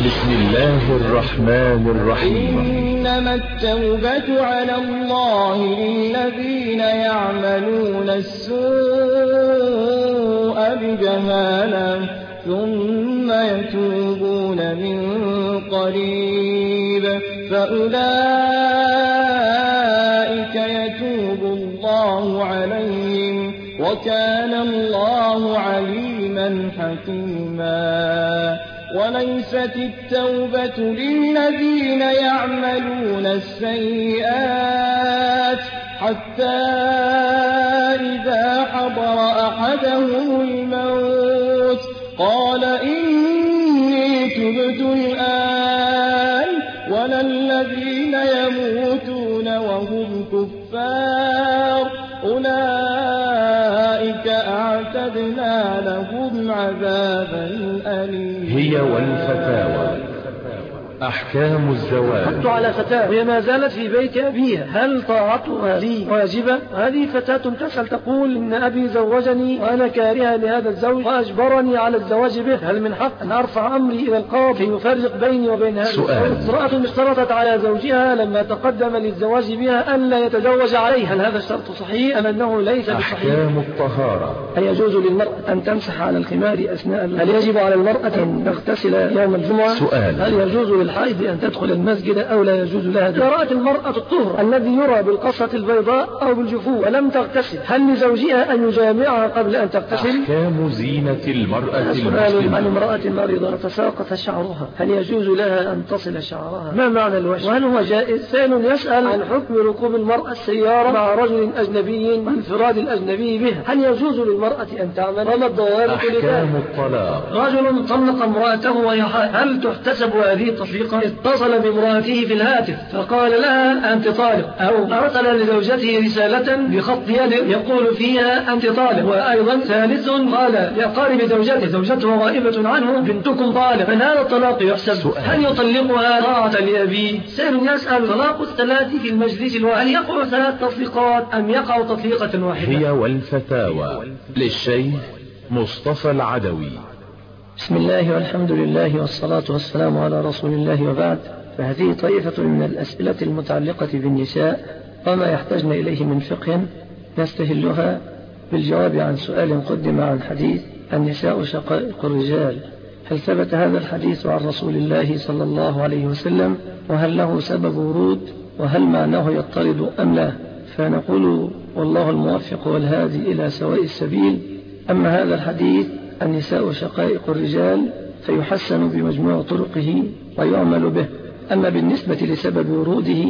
بسم الله الرحمن الرحيم. إنما التوبة على الله للذين يعملون السوء بجهالة ثم يتوبون من قريب فأولئك يتوب الله عليهم وكان الله عليما حكيما. وليست التوبة للذين يعملون السيئات حتى إذا حضر أحدهم الموت قال إني تبت الآن ولا الذين يموتون وهم كفار أولئك أعتدنا لهم عذابا أليما. هي والفتاوى أحكام الزواج. حط على فتاة وهي ما زالت في بيت أبيها، هل طاعتها لي واجبة؟ هذه فتاة تسأل تقول إن أبي زوجني وأنا كارهة لهذا الزوج وأجبرني على الزواج به، هل من حق أن أرفع أمري إلى القاضي يفرق بيني وبين هذا الزوج؟ امرأة اشترطت على زوجها لما تقدم للزواج بها أن لا يتزوج عليها، هل هذا الشرط صحيح أم أنه ليس بصحيح؟ أحكام الطهارة. هل يجوز للمرأة أن تمسح على الخمار أثناء هل يجب على المرأة أن تغتسل يوم الجمعة؟ سؤال. هل يجوز الحائض أن تدخل المسجد أو لا يجوز لها؟ إذا رأت المرأة الطهر الذي يرى بالقصة البيضاء أو بالجفوف ولم تغتسل، هل لزوجها أن يجامعها قبل أن تغتسل؟ أحكام زينة المرأة سؤال عن امرأة مريضة تساقط شعرها، هل يجوز لها أن تصل شعرها؟ ما معنى الوشم؟ وهل هو جائز؟ سائل يسأل عن حكم ركوب المرأة السيارة مع رجل أجنبي وانفراد الأجنبي بها، هل يجوز للمرأة أن تعمل؟ وما الضوابط؟ أحكام الطلاق. رجل طلق امرأته وهي حائض، هل تحتسب هذه التطليقة؟ اتصل بامرأته في الهاتف فقال لها أنت طالق، أو أرسل لزوجته رسالة بخط يد يقول فيها أنت طالق. وأيضا ثالث قال لأقارب زوجته غائبة عنه بنتكم طالق، من هذا الطلاق يحسب؟ هل يطلقها طاعة لأبيه؟ سائل يسأل طلاق الثلاث في المجلس الواحد هل يقع 3 تطليقات أم يقع تطليقة واحدة؟ هي والفتاوى للشيخ مصطفى العدوي. بسم الله والحمد لله والصلاة والسلام على رسول الله وبعد، فهذه طائفة من الأسئلة المتعلقة بالنساء وما يحتاجن إليه من فقه نستهلها بالجواب عن سؤال قدم عن حديث النساء شقائق الرجال. هل ثبت هذا الحديث عن رسول الله صلى الله عليه وسلم؟ وهل له سبب ورود؟ وهل معناه يضطرد أم لا؟ فنقول والله الموفق والهادي إلى سواء السبيل. أما هذا الحديث النساء شقائق الرجال فيحسن بمجموع طرقه ويعمل به. أما بالنسبة لسبب وروده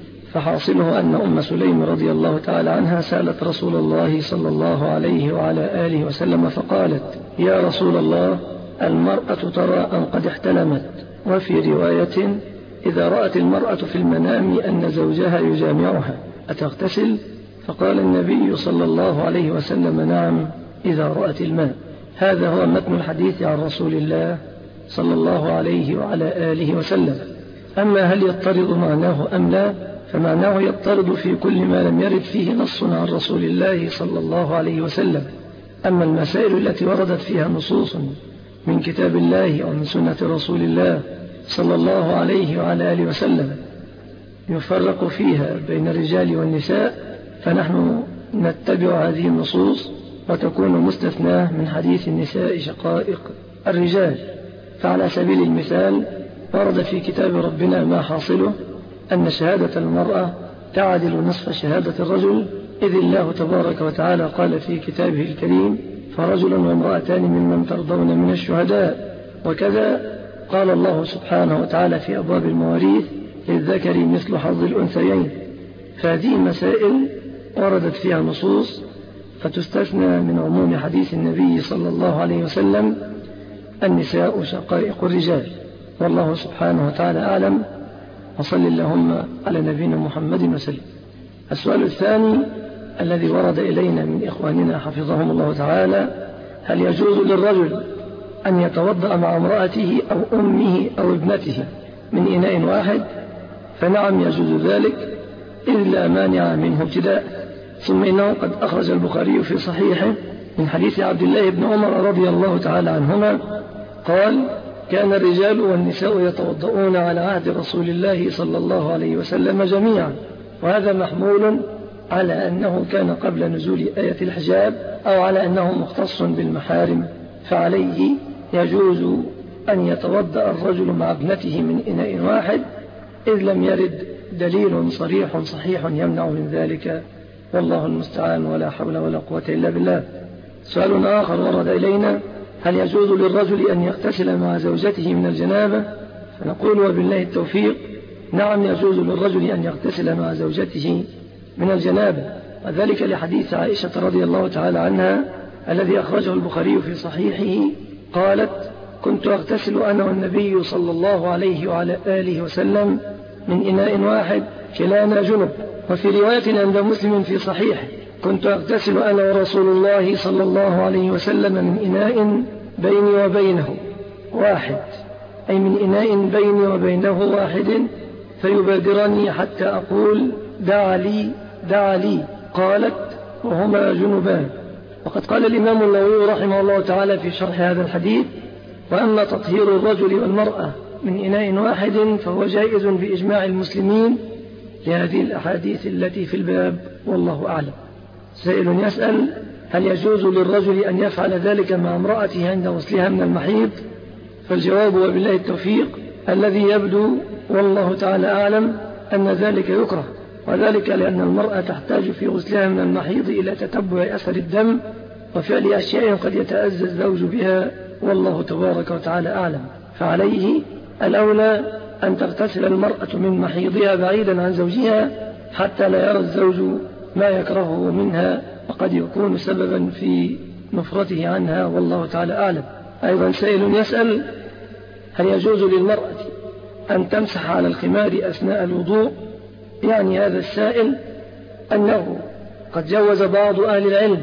فحاصله أن أم سليم رضي الله تعالى عنها سألت رسول الله صلى الله عليه وعلى آله وسلم فقالت يا رسول الله المرأة ترى أن قد احتلمت، وفي رواية إذا رأت المرأة في المنام أن زوجها يجامعها أتغتسل؟ فقال النبي صلى الله عليه وسلم نعم إذا رأت الماء. هذا هو متن الحديث عن رسول الله صلى الله عليه وعلى آله وسلم. أما هل يضطرد معناه أم لا؟ فمعناه يضطرد في كل ما لم يرد فيه نص عن رسول الله صلى الله عليه وسلم. أما المسائل التي وردت فيها نصوص من كتاب الله ومن سنة رسول الله صلى الله عليه وعلى آله وسلم يفرق فيها بين الرجال والنساء فنحن نتبع هذه النصوص وتكون مستثناه من حديث النساء شقائق الرجال. فعلى سبيل المثال ورد في كتاب ربنا ما حاصله أن شهادة المرأة تعدل نصف شهادة الرجل، إذ الله تبارك وتعالى قال في كتابه الكريم فرجل وامرأتان ممن ترضون من الشهداء. وكذا قال الله سبحانه وتعالى في أبواب المواريث للذكر مثل حظ الأنثيين. فهذه مسائل وردت فيها نصوص فتستثنى من عموم حديث النبي صلى الله عليه وسلم النساء شقائق الرجال. والله سبحانه وتعالى أعلم، وصل اللهم على نبينا محمد وسلم. السؤال الثاني الذي ورد إلينا من إخواننا حفظهم الله تعالى: هل يجوز للرجل أن يتوضأ مع امرأته أو أمه أو ابنته من إناء واحد؟ فنعم يجوز ذلك إذ لا مانع منه ابتداء. ثم إنه قد أخرج البخاري في صحيحه من حديث عبد الله بن عمر رضي الله تعالى عنهما قال: كان الرجال والنساء يتوضؤون على عهد رسول الله صلى الله عليه وسلم جميعا، وهذا محمول على أنه كان قبل نزول آية الحجاب أو على أنه مختص بالمحارم، فعليه يجوز أن يتوضأ الرجل مع ابنته من إناء واحد، إذ لم يرد دليل صريح صحيح يمنع من ذلك، والله المستعان، ولا حول ولا قوة إلا بالله. سؤال آخر ورد إلينا: هل يجوز للرجل أن يغتسل مع زوجته من الجنابة؟ فنقول وبالله التوفيق: نعم، يجوز للرجل أن يغتسل مع زوجته من الجنابة، وذلك لحديث عائشة رضي الله تعالى عنها الذي أخرجه البخاري في صحيحه، قالت: كنت أغتسل أنا والنبي صلى الله عليه وعلى آله وسلم من إناء واحد كلانا جنب. وفي رواية عند مسلم في صحيحه: كنت أغتسل أنا ورسول الله صلى الله عليه وسلم من إناء بيني وبينه واحد، أي من إناء بيني وبينه واحد، فيبادرني حتى أقول: دع لي دع لي. قالت: وهما جنبان. وقد قال الإمام النووي رحمه الله تعالى في شرح هذا الحديث: وأما تطهير الرجل والمرأة من إناء واحد فهو جائز بإجماع المسلمين لهذه الأحاديث التي في الباب، والله أعلم. سائل يسأل: هل يجوز للرجل أن يفعل ذلك مع امرأته عند غسلها من المحيض؟ فالجواب وبالله التوفيق الذي يبدو والله تعالى أعلم أن ذلك يكره، وذلك لأن المرأة تحتاج في غسلها من المحيض إلى تتبع أثر الدم وفعل أشياء قد يتأذى الزوج بها، والله تبارك وتعالى أعلم. فعليه الأولى أن تغتسل المرأة من محيضها بعيدا عن زوجها حتى لا يرى الزوج ما يكرهه منها، وقد يكون سببا في نفرته عنها، والله تعالى أعلم. أيضا سائل يسأل: هل يجوز للمرأة أن تمسح على الخمار أثناء الوضوء؟ يعني هذا السائل أنه قد جوز بعض أهل العلم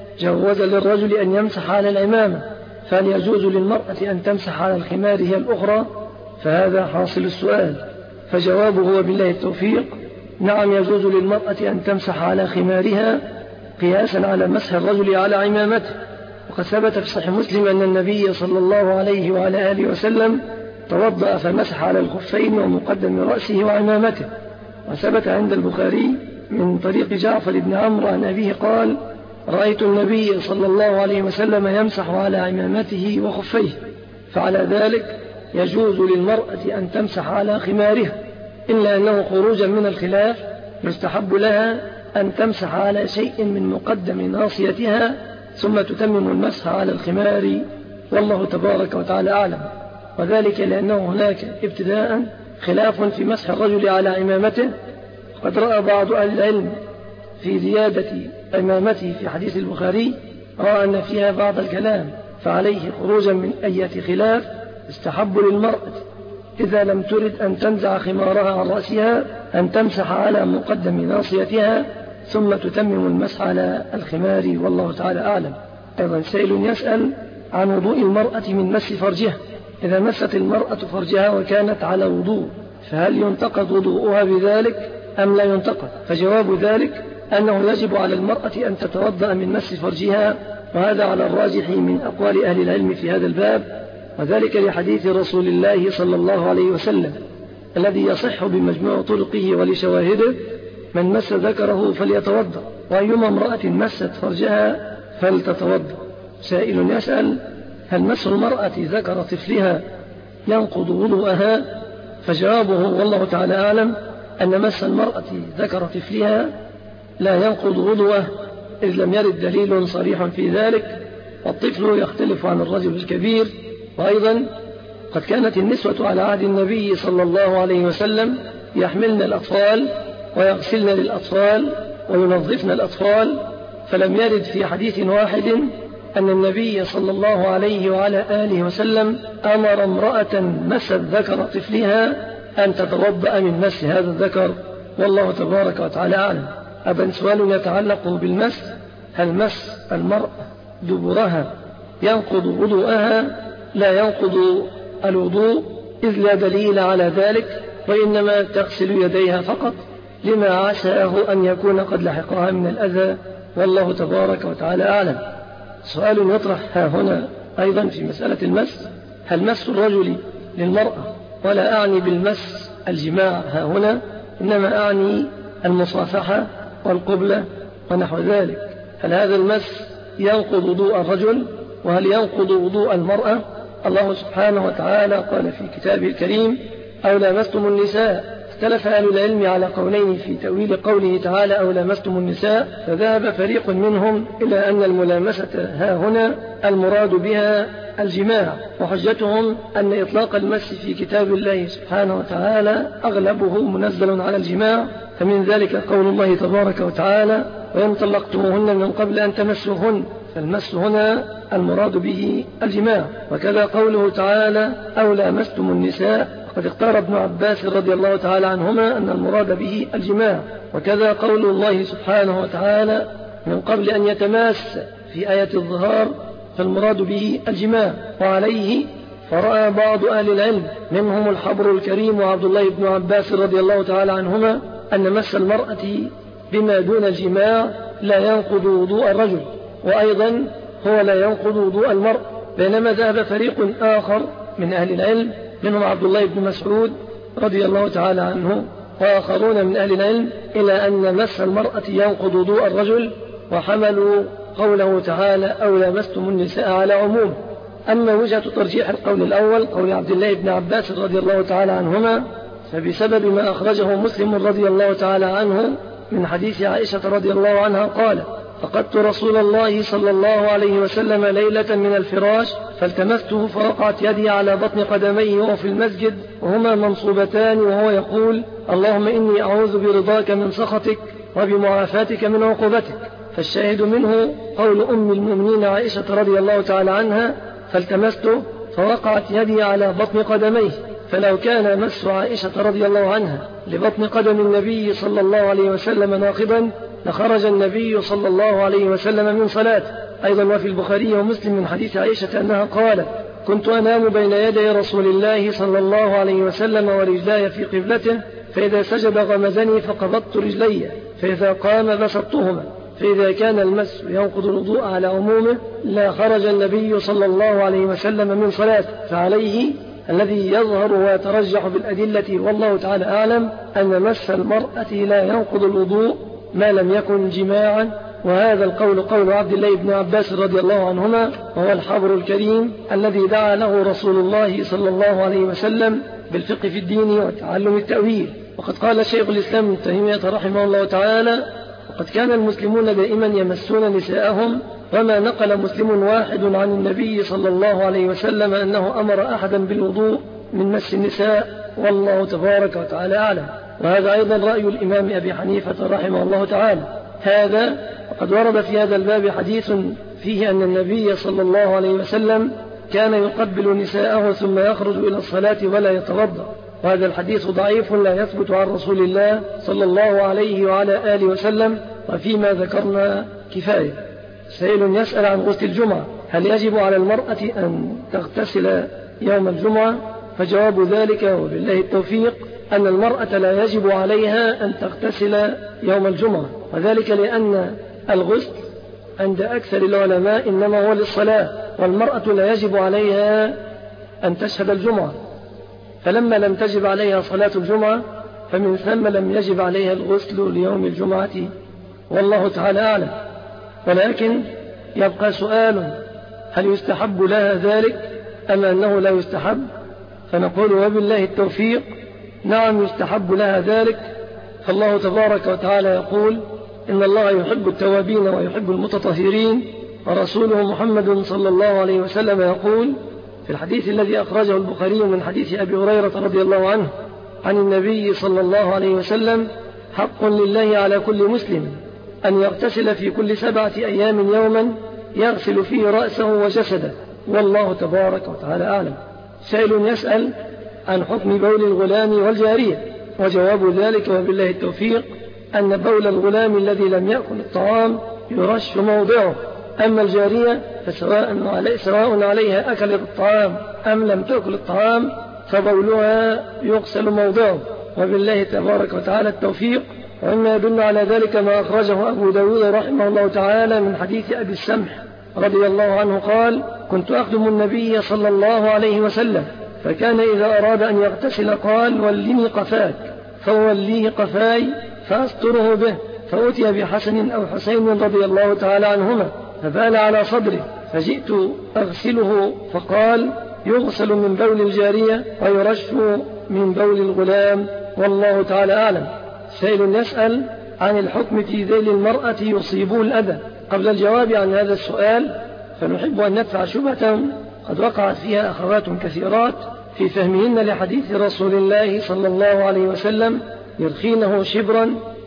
جوز للرجل أن يمسح على العمامة، فهل يجوز للمرأة أن تمسح على الخمار هي الأخرى؟ فهذا حاصل السؤال، فجوابه وبالله التوفيق: نعم، يجوز للمرأة أن تمسح على خمارها قياسا على مسح الرجل على عمامته. وقد ثبت في صحيح مسلم أن النبي صلى الله عليه وعلى آله وسلم توضأ فمسح على الخفين ومقدم رأسه وعمامته. وثبت عند البخاري من طريق جعفر بن عمرو عن أبيه قال: رأيت النبي صلى الله عليه وسلم يمسح على عمامته وخفيه. فعلى ذلك يجوز للمرأة أن تمسح على خمارها، إلا أنه خروجا من الخلاف يستحب لها أن تمسح على شيء من مقدم ناصيتها ثم تتمم المسح على الخمار، والله تبارك وتعالى أعلم. وذلك لأنه هناك ابتداء خلاف في مسح الرجل على عمامته، قد رأى بعض أهل العلم في زيادة عمامته في حديث البخاري رأى أن فيها بعض الكلام، فعليه خروجا من أي خلاف استحب للمرأة إذا لم ترد أن تنزع خمارها عن رأسها أن تمسح على مقدم ناصيتها ثم تتمم المسح على الخمار، والله تعالى أعلم. أيضا سائل يسأل عن وضوء المرأة من مس فرجها: إذا مست المرأة فرجها وكانت على وضوء فهل ينتقد وضوءها بذلك أم لا ينتقد؟ فجواب ذلك أنه يجب على المرأة أن تتوضأ من مس فرجها، وهذا على الراجح من أقوال أهل العلم في هذا الباب، وذلك لحديث رسول الله صلى الله عليه وسلم الذي يصح بمجموع طرقه ولشواهده: من مس ذكره فليتوضأ، وأيما امرأة مست فرجها فلتتوضأ. سائل يسأل: هل مس المرأة ذكر طفلها ينقض وضوءها؟ فجوابه والله تعالى أعلم أن مس المرأة ذكر طفلها لا ينقض وضوءه، إذ لم يرد دليل صريح في ذلك، والطفل يختلف عن الرجل الكبير. وأيضا قد كانت النسوة على عهد النبي صلى الله عليه وسلم يحملن الأطفال ويغسلن للأطفال وينظفن الأطفال، فلم يرد في حديث واحد أن النبي صلى الله عليه وعلى آله وسلم أمر امرأة مست ذكر طفلها أن تتوضأ من مس هذا الذكر، والله تبارك وتعالى أعلم. أبا سؤال يتعلق بالمس: هل مس المرأة دبرها ينقض وضوءها؟ لا ينقض الوضوء، إذ لا دليل على ذلك، وإنما تغسل يديها فقط لما عساه أن يكون قد لحقها من الأذى، والله تبارك وتعالى أعلم. سؤال يطرح ها هنا أيضا في مسألة المس: هل مس الرجل للمرأة، ولا أعني بالمس الجماع ها هنا، إنما أعني المصافحة والقبلة ونحو ذلك. هل هذا المس ينقض وضوء الرجل، وهل ينقض وضوء المرأة؟ الله سبحانه وتعالى قال في كتابه الكريم: أو لامستم النساء. اختلف أهل العلم على قولين في تأويل قوله تعالى أو لامستم النساء، فذهب فريق منهم إلى أن الملامسة ها هنا المراد بها الجماع، وحجتهم أن إطلاق المس في كتاب الله سبحانه وتعالى أغلبه منزل على الجماع، فمن ذلك قول الله تبارك وتعالى: وإن طلقتموهن من قبل أن تمسوهن، فالمس هنا المراد به الجماع. وكذا قوله تعالى أو لامستم النساء، قد اختار ابن عباس رضي الله تعالى عنهما أن المراد به الجماع. وكذا قول الله سبحانه وتعالى من قبل أن يتماس في آية الظهار، فالمراد به الجماع. وعليه فرأى بعض أهل العلم منهم الحبر الكريم وعبد الله بن عباس رضي الله تعالى عنهما أن مس المرأة بما دون الجماع لا ينقض وضوء الرجل، وأيضا هو لا ينقض وضوء المرء. بينما ذهب فريق آخر من أهل العلم منهم عبد الله بن مسعود رضي الله تعالى عنه وآخرون من أهل العلم إلى أن مس المرأة ينقض وضوء الرجل، وحملوا قوله تعالى أو لامستم النساء على عموم. أما وجهة ترجيح القول الأول قول عبد الله بن عباس رضي الله تعالى عنهما، فبسبب ما أخرجه مسلم رضي الله تعالى عنه من حديث عائشة رضي الله عنها قال: فقدت رسول الله صلى الله عليه وسلم ليلة من الفراش، فالتمسته فوقعت يدي على بطن قدميه وهو في المسجد وهما منصوبتان، وهو يقول: اللهم إني أعوذ برضاك من سخطك وبمعافاتك من عقوبتك. فالشاهد منه قول أم المؤمنين عائشة رضي الله تعالى عنها: فالتمسته فوقعت يدي على بطن قدميه. فلو كان مس عائشة رضي الله عنها لبطن قدم النبي صلى الله عليه وسلم ناقضا لخرج النبي صلى الله عليه وسلم من صلاته. أيضا وفي البخاري ومسلم من حديث عائشة أنها قالت: كنت أنام بين يدي رسول الله صلى الله عليه وسلم ورجلاي في قبلته، فإذا سجد غمزني فقبضت رجلي، فإذا قام بسطتهما. فإذا كان المس ينقض الوضوء على عمومه لا خرج النبي صلى الله عليه وسلم من صلاته. فعليه الذي يظهر ويترجح بالأدلة والله تعالى أعلم أن مس المرأة لا ينقض الوضوء ما لم يكن جماعا، وهذا القول قول عبد الله بن عباس رضي الله عنهما، وهو الحبر الكريم الذي دعا له رسول الله صلى الله عليه وسلم بالفقه في الدين وتعلم التأويل. وقد قال شيخ الإسلام ابن تيمية رحمه الله تعالى: وقد كان المسلمون دائما يمسون نساءهم، وما نقل مسلم واحد عن النبي صلى الله عليه وسلم أنه أمر أحدا بالوضوء من مس النساء، والله تبارك وتعالى أعلم. وهذا أيضا رأي الإمام أبي حنيفة رحمه الله تعالى. هذا وقد ورد في هذا الباب حديث فيه أن النبي صلى الله عليه وسلم كان يقبل نساءه ثم يخرج إلى الصلاة ولا يتوضأ، وهذا الحديث ضعيف لا يثبت عن رسول الله صلى الله عليه وعلى آله وسلم، وفيما ذكرنا كفاية. سائل يسأل عن غسل الجمعة: هل يجب على المرأة أن تغتسل يوم الجمعة؟ فجواب ذلك وبالله التوفيق أن المرأة لا يجب عليها أن تغتسل يوم الجمعة، وذلك لأن الغسل عند أكثر العلماء إنما هو للصلاة، والمرأة لا يجب عليها أن تشهد الجمعة، فلما لم تجب عليها صلاة الجمعة فمن ثم لم يجب عليها الغسل ليوم الجمعة، والله تعالى أعلم. ولكن يبقى سؤال: هل يستحب لها ذلك أم أنه لا يستحب؟ فنقول وبالله التوفيق: نعم يستحب لها ذلك، فالله تبارك وتعالى يقول: إن الله يحب التوابين ويحب المتطهرين، ورسوله محمد صلى الله عليه وسلم يقول في الحديث الذي أخرجه البخاري من حديث أبي هريرة رضي الله عنه عن النبي صلى الله عليه وسلم: حق لله على كل مسلم أن يغتسل في كل 7 أيام يوما يغسل فيه رأسه وجسده، والله تبارك وتعالى أعلم. سائل يسأل عن حكم بول الغلام والجارية، وجواب ذلك وبالله التوفيق أن بول الغلام الذي لم يأكل الطعام يرش موضعه، أما الجارية فسواء عليها أكلت الطعام أم لم تأكل الطعام فبولها يغسل موضعه، وبالله تبارك وتعالى التوفيق. وإما يدل على ذلك ما أخرجه أبو داود رحمه الله تعالى من حديث أبي السمح رضي الله عنه قال: كنت أخدم النبي صلى الله عليه وسلم، فكان إذا أراد أن يغتسل قال: ولني قفاك، فوليه قفاي فأستره به، فأتي بحسن أو حسين رضي الله تعالى عنهما فبال على صدره، فجئت أغسله فقال: يغسل من بول الجارية ويرش من بول الغلام، والله تعالى أعلم. سائل يسأل عن الحكم في ذيل المرأة يصيبه الأذى. قبل الجواب عن هذا السؤال فنحب أن ندفع شبهة قد وقعت فيها أخوات كثيرات في فهمهن لحديث رسول الله صلى الله عليه وسلم: يرخينه شبرا،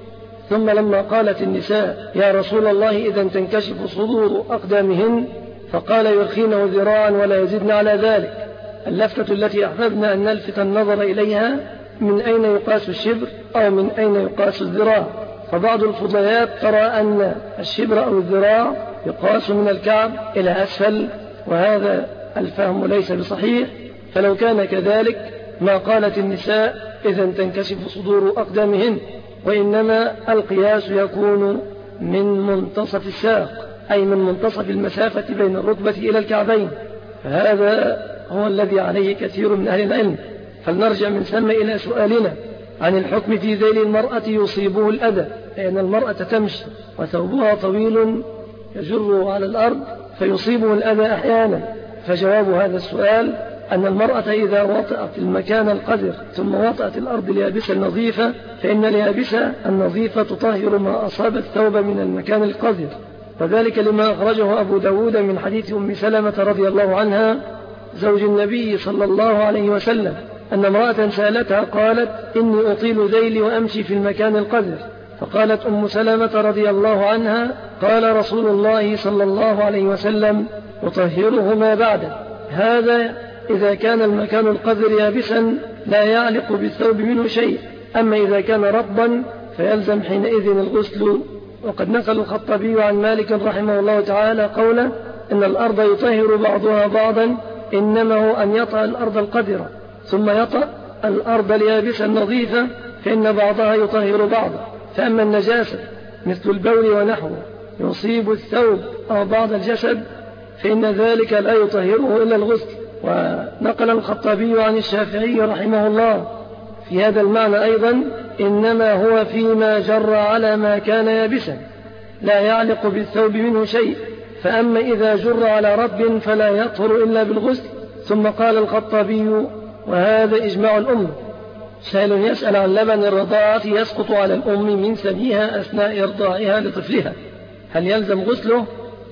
ثم لما قالت النساء: يا رسول الله إذا تنكشف صدور أقدامهن، فقال: يرخينه ذراعا ولا يزدن على ذلك. اللفتة التي أحببنا أن نلفت النظر إليها: من أين يقاس الشبر أو من أين يقاس الذراع؟ فبعض الفضليات ترى أن الشبر أو الذراع يقاس من الكعب إلى أسفل، وهذا الفهم ليس بصحيح. فلو كان كذلك ما قالت النساء إذا تنكشف صدور أقدامهن، وإنما القياس يكون من منتصف الساق، أي من منتصف المسافة بين الركبة إلى الكعبين، فهذا هو الذي عليه كثير من أهل العلم. فلنرجع من ثم إلى سؤالنا عن الحكم في ذيل المرأة يصيبه الأذى، لأن المرأة تمشي وثوبها طويل يجر على الأرض فيصيبه الأذى أحيانا. فجواب هذا السؤال أن المرأة إذا وطأت المكان القذر ثم وطأت الأرض اليابسة النظيفة، فإن اليابسة النظيفة تطهر ما أصاب الثوب من المكان القذر، وذلك لما أخرجه أبو داود من حديث أم سلمة رضي الله عنها زوج النبي صلى الله عليه وسلم أن امرأة سألتها قالت: إني أطيل ذيلي وأمشي في المكان القذر، فقالت أم سلمة رضي الله عنها: قال رسول الله صلى الله عليه وسلم: أطهره ما بعده. هذا إذا كان المكان القذر يابسا لا يعلق بالثوب منه شيء، أما إذا كان رطبا فيلزم حينئذ الغسل. وقد نقل الخطابي عن مالك رحمه الله تعالى قوله: إن الأرض يطهر بعضها بعضا، إنما هو أن يطأ الأرض القذرة ثم يطأ الأرض اليابسة النظيفة، فإن بعضها يطهر بعضا. فأما النجاسة مثل البول ونحوه يصيب الثوب أو بعض الجسد فإن ذلك لا يطهره إلا الغسل. ونقل الخطابي عن الشافعي رحمه الله في هذا المعنى أيضا: إنما هو فيما جر على ما كان يابسا لا يعلق بالثوب منه شيء، فأما إذا جر على رطب فلا يطهر إلا بالغسل. ثم قال الخطابي: وهذا إجماع الأمة. سائل يسأل عن لبن الرضاعة يسقط على الأم من ثديها أثناء إرضاعها لطفلها، هل يلزم غسله؟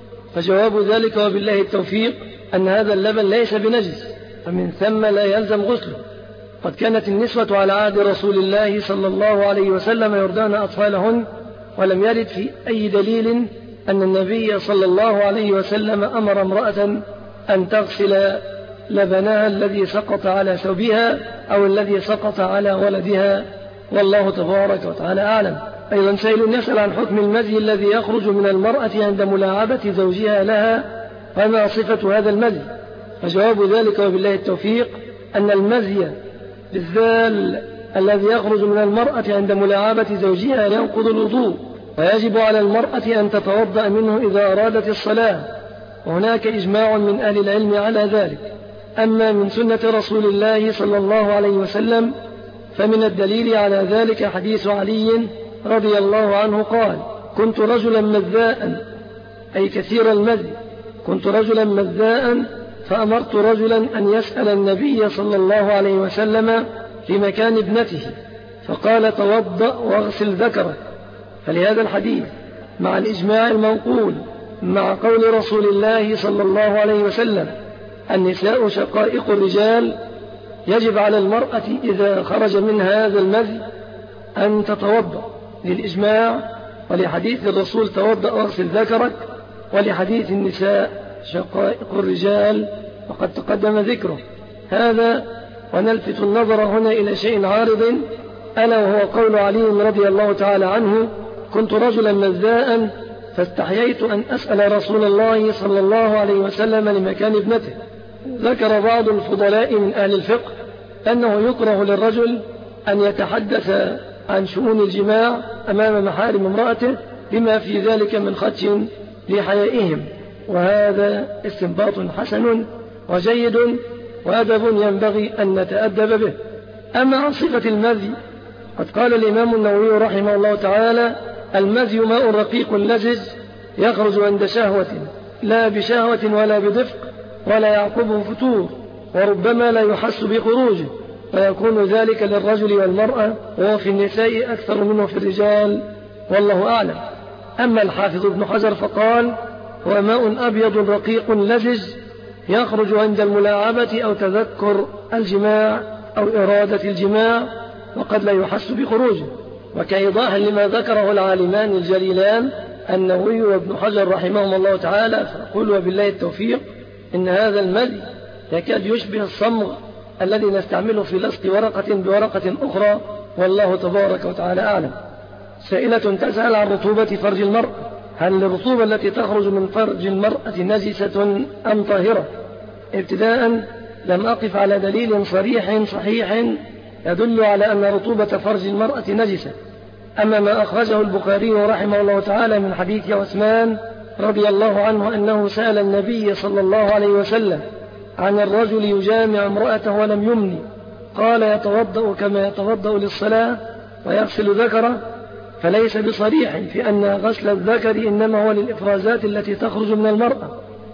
فجواب ذلك وبالله التوفيق أن هذا اللبن ليس بنجس، فمن ثم لا يلزم غسله. قد كانت النسوة على عهد رسول الله صلى الله عليه وسلم يرضعن أطفالهن، ولم يرد في أي دليل أن النبي صلى الله عليه وسلم أمر امرأة أن تغسل لبنها الذي سقط على ثوبها أو الذي سقط على ولدها، والله تبارك وتعالى أعلم. أيضا سائل يسأل عن حكم المذي الذي يخرج من المرأة عند ملاعبة زوجها لها، وما صفة هذا المذي؟ فجواب ذلك وبالله التوفيق أن المذي بالذال الذي يخرج من المرأة عند ملاعبة زوجها ينقض الوضوء، ويجب على المرأة أن تتوضأ منه إذا أرادت الصلاة، وهناك إجماع من أهل العلم على ذلك. أما من سنة رسول الله صلى الله عليه وسلم فمن الدليل على ذلك حديث علي رضي الله عنه قال: كنت رجلا مذاء، أي كثير المذي، كنت رجلا مذاء فأمرت رجلا أن يسأل النبي صلى الله عليه وسلم في مكان ابنته، فقال: توضأ واغسل ذكرك. فلهذا الحديث مع الإجماع المنقول مع قول رسول الله صلى الله عليه وسلم: النساء شقائق الرجال، يجب على المرأة إذا خرج من هذا المذي أن تتوضأ، للإجماع ولحديث الرسول: توضأ واغسل ذكرك، ولحديث النساء شقائق الرجال وقد تقدم ذكره. هذا ونلفت النظر هنا إلى شيء عارض، ألا وهو قول علي رضي الله تعالى عنه: كنت رجلا مذاء فاستحييت أن أسأل رسول الله صلى الله عليه وسلم لمكان ابنته. ذكر بعض الفضلاء من أهل الفقه أنه يكره للرجل أن يتحدث عن شؤون الجماع أمام محارم امرأته، بما في ذلك من خدش لحيائهم، وهذا استنباط حسن وجيد وأدب ينبغي أن نتأدب به. أما عن صفة المذي، قد قال الإمام النووي رحمه الله تعالى: المذي ماء رقيق لزج يخرج عند شهوة، لا بشهوة ولا بدفق ولا يعقبه فتور، وربما لا يحس بخروجه، ويكون ذلك للرجل والمرأة، وهو في النساء أكثر منه في الرجال، والله أعلم. أما الحافظ ابن حجر فقال: هو ماء أبيض رقيق لزج يخرج عند الملاعبة أو تذكر الجماع أو إرادة الجماع، وقد لا يحس بخروجه. وكإيضاح لما ذكره العالمان الجليلان النووي وابن حجر رحمهم الله تعالى، فأقول وبالله التوفيق: إن هذا المذي يكاد يشبه الصمغ الذي نستعمله في لصق ورقة بورقة أخرى، والله تبارك وتعالى أعلم. سائلة تسأل عن رطوبة فرج المرأة: هل الرطوبة التي تخرج من فرج المرأة نجسة أم طاهرة؟ ابتداء لم أقف على دليل صحيح يدل على أن رطوبة فرج المرأة نجسة. أما ما أخرجه البخاري رحمه الله تعالى من حديث عثمان رضي الله عنه أنه سأل النبي صلى الله عليه وسلم عن الرجل يجامع امرأته ولم يمني، قال: يتوضأ كما يتوضأ للصلاة ويغسل ذكره، فليس بصريح في أن غسل الذكر إنما هو للإفرازات التي تخرج من المرأة،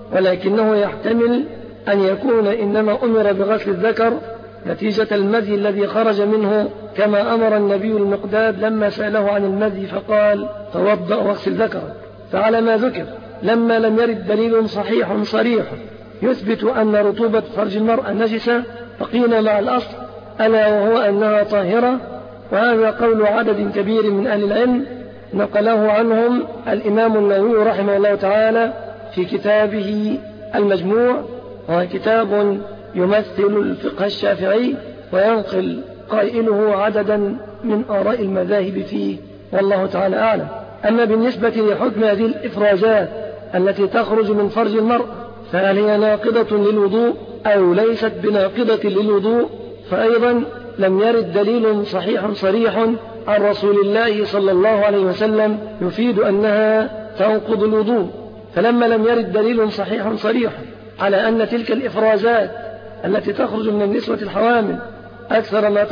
ولكنه يحتمل أن يكون إنما أمر بغسل الذكر نتيجة المذي الذي خرج منه، كما أمر النبي المقداد لما سأله عن المذي فقال: توضأ واغسل ذكرك. فعلى ما ذكر لما لم يرد دليل صريح يثبت أن رطوبة فرج المرأة نجسة، فقيل مع الأصل ألا وهو أنها طاهرة. وهذا قول عدد كبير من أهل العلم نقله عنهم الإمام النووي رحمه الله تعالى في كتابه المجموع، وهو كتاب يمثل الفقه الشافعي، وينقل قائله عددا من آراء المذاهب فيه، والله تعالى أعلم. أما بالنسبة لحكم هذه الإفرازات التي تخرج من فرج المرأة، فهل هي ناقضة للوضوء أو ليست بناقضة للوضوء، فأيضا لم يرد دليل صريح عن رسول الله صلى الله عليه وسلم يفيد أنها تنقض الوضوء. فلما لم يرد دليل صريح على أن تلك الإفرازات التي تخرج من النسوة الحوامل أكثر ما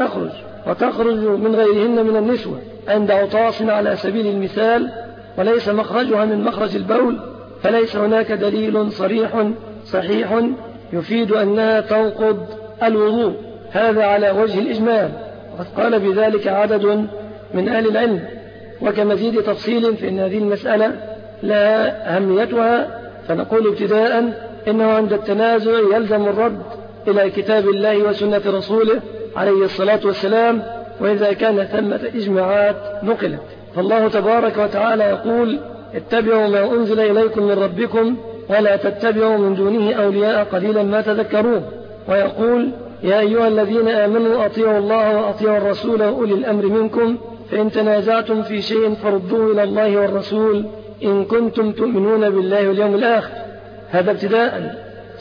وتخرج من غيرهن من النسوة عند عطاس على سبيل المثال، وليس مخرجها من مخرج البول، فليس هناك دليل صحيح يفيد أنها تنقض الوضوء. هذا على وجه الإجمال، وقد قال بذلك عدد من أهل العلم. وكمزيد تفصيل فإن هذه المسألة لها أهميتها، فنقول ابتداء إنه عند التنازع يلزم الرد إلى كتاب الله وسنة رسوله عليه الصلاة والسلام، وإذا كان ثمة إجماعات نقلت. فالله تبارك وتعالى يقول: اتبعوا ما أنزل إليكم من ربكم ولا تتبعوا من دونه أولياء قليلا ما تذكرون. ويقول: يا أيها الذين آمنوا أطيعوا الله وأطيعوا الرسول وأولي الأمر منكم، فإن تنازعتم في شيء فردوه إلى الله والرسول إن كنتم تؤمنون بالله واليوم الآخر. هذا ابتداء.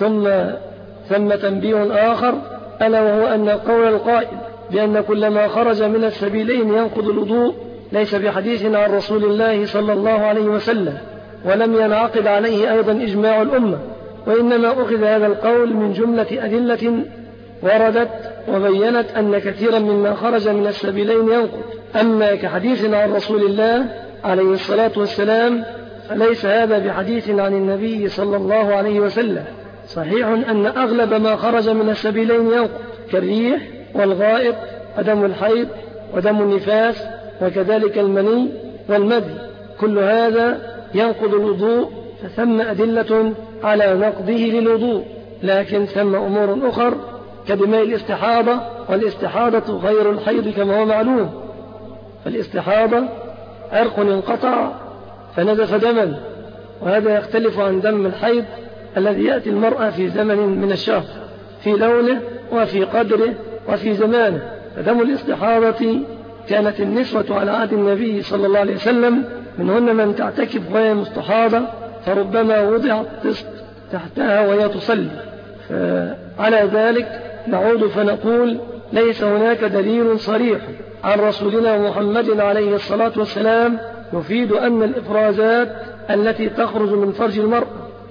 ثم تنبيه آخر، ألا وهو أن قول القائل بأن كل ما خرج من السبيلين ينقض الوضوء ليس بحديث عن رسول الله صلى الله عليه وسلم، ولم ينعقد عليه أيضا إجماع الأمة، وإنما أخذ هذا القول من جملة أدلة وردت وبينت أن كثيرا مما خرج من السبيلين ينقض. أما كحديث عن رسول الله عليه الصلاة والسلام فليس هذا بحديث عن النبي صلى الله عليه وسلم. صحيح أن أغلب ما خرج من السبيلين ينقض، كالريح والغائط ودم الحيض ودم النفاس، وكذلك المني والمذي، كل هذا ينقض الوضوء، فثم أدلة على نقضه للوضوء. لكن ثم أمور أخر كدماء الاستحاضة، والاستحاضة غير الحيض كما هو معلوم. فالاستحاضة عرق انقطع فنزف دما، وهذا يختلف عن دم الحيض الذي يأتي المرأة في زمن من الشهر، في لونه وفي قدره وفي زمانه. فدم الاستحاضة كانت النسوة على عهد النبي صلى الله عليه وسلم منهن من تعتكف وهي مستحاضة، فربما وضعت طست تحتها وهي تصلي. فعلى ذلك نعود فنقول: ليس هناك دليل صريح عن رسولنا محمد عليه الصلاة والسلام يفيد أن الإفرازات التي تخرج من فرج المرأة